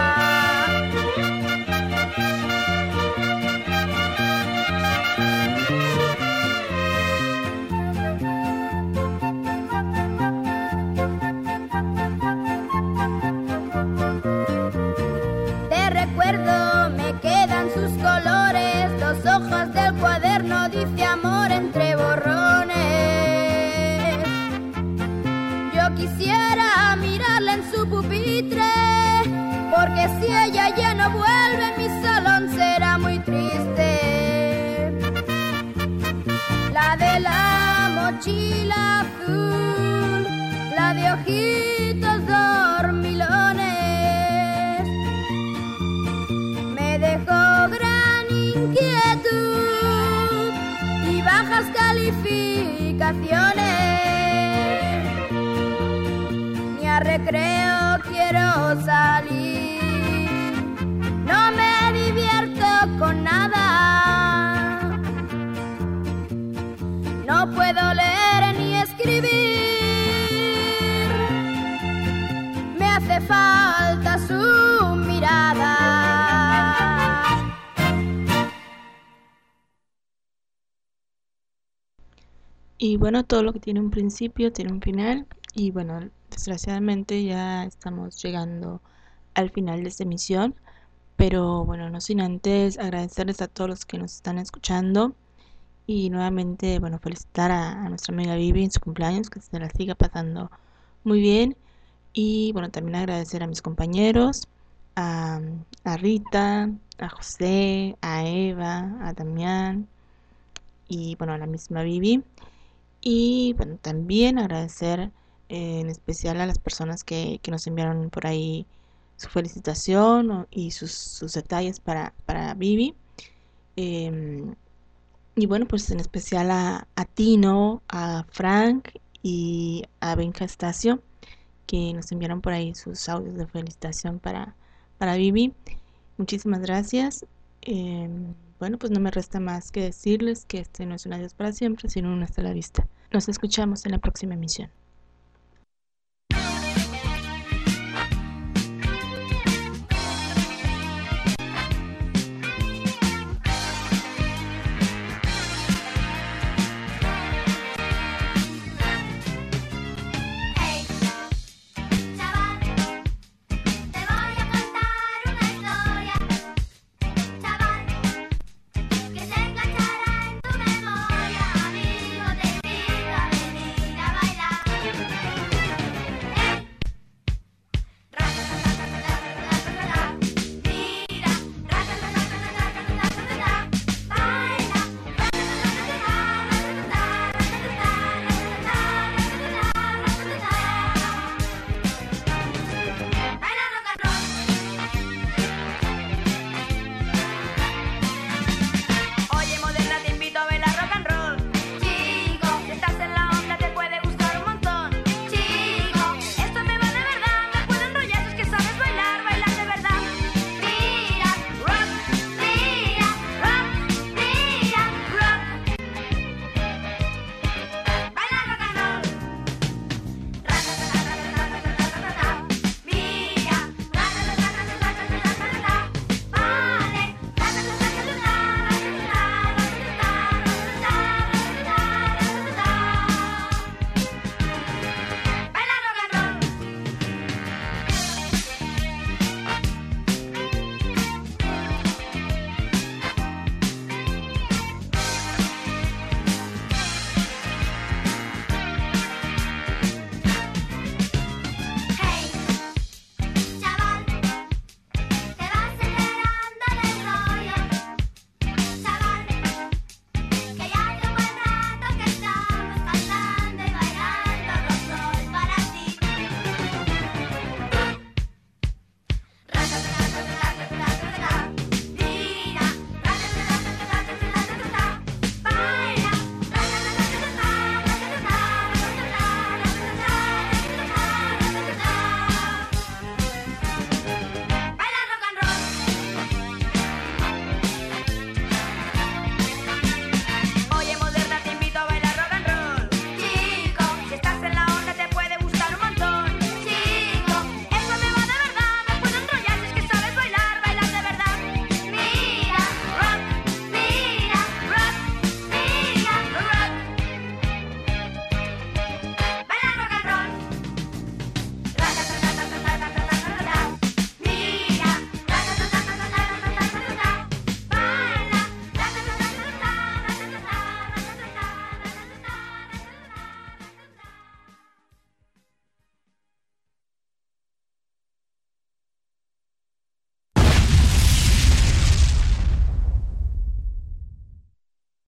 Te recuerdo, me quedan sus colores, dos hojas del cuaderno, dice amor entre borrones. Yo quisiera mirarla en su pupitre, porque si ella ya no vuelve, mi salón será muy triste. La de la mochila azul, la de ojitos dormilones, me dejó gran inquietud y bajas calificaciones. Ni a recreo quiero salir, no me divierto con nada, no puedo leer ni escribir, me hace falta su mirada. Y bueno, todo lo que tiene un principio tiene un final. Y bueno, desgraciadamente ya estamos llegando al final de esta emisión. Pero bueno, no sin antes agradecerles a todos los que nos están escuchando. Y nuevamente, bueno, felicitar a, a nuestra amiga Vivi en su cumpleaños, que se la siga pasando muy bien. Y bueno, también agradecer a mis compañeros, a, a Rita, a José, a Eva, a Damián y bueno, a la misma Vivi. Y bueno, también agradecer eh, en especial a las personas que, que nos enviaron por ahí su felicitación o, y sus, sus detalles para, para Vivi. Eh, y bueno, pues en especial a, a Tino, a Frank y a Benja Estacio, que nos enviaron por ahí sus audios de felicitación para, para Vivi. Muchísimas gracias. Eh, bueno, pues no me resta más que decirles que este no es un adiós para siempre, sino un hasta la vista. Nos escuchamos en la próxima emisión.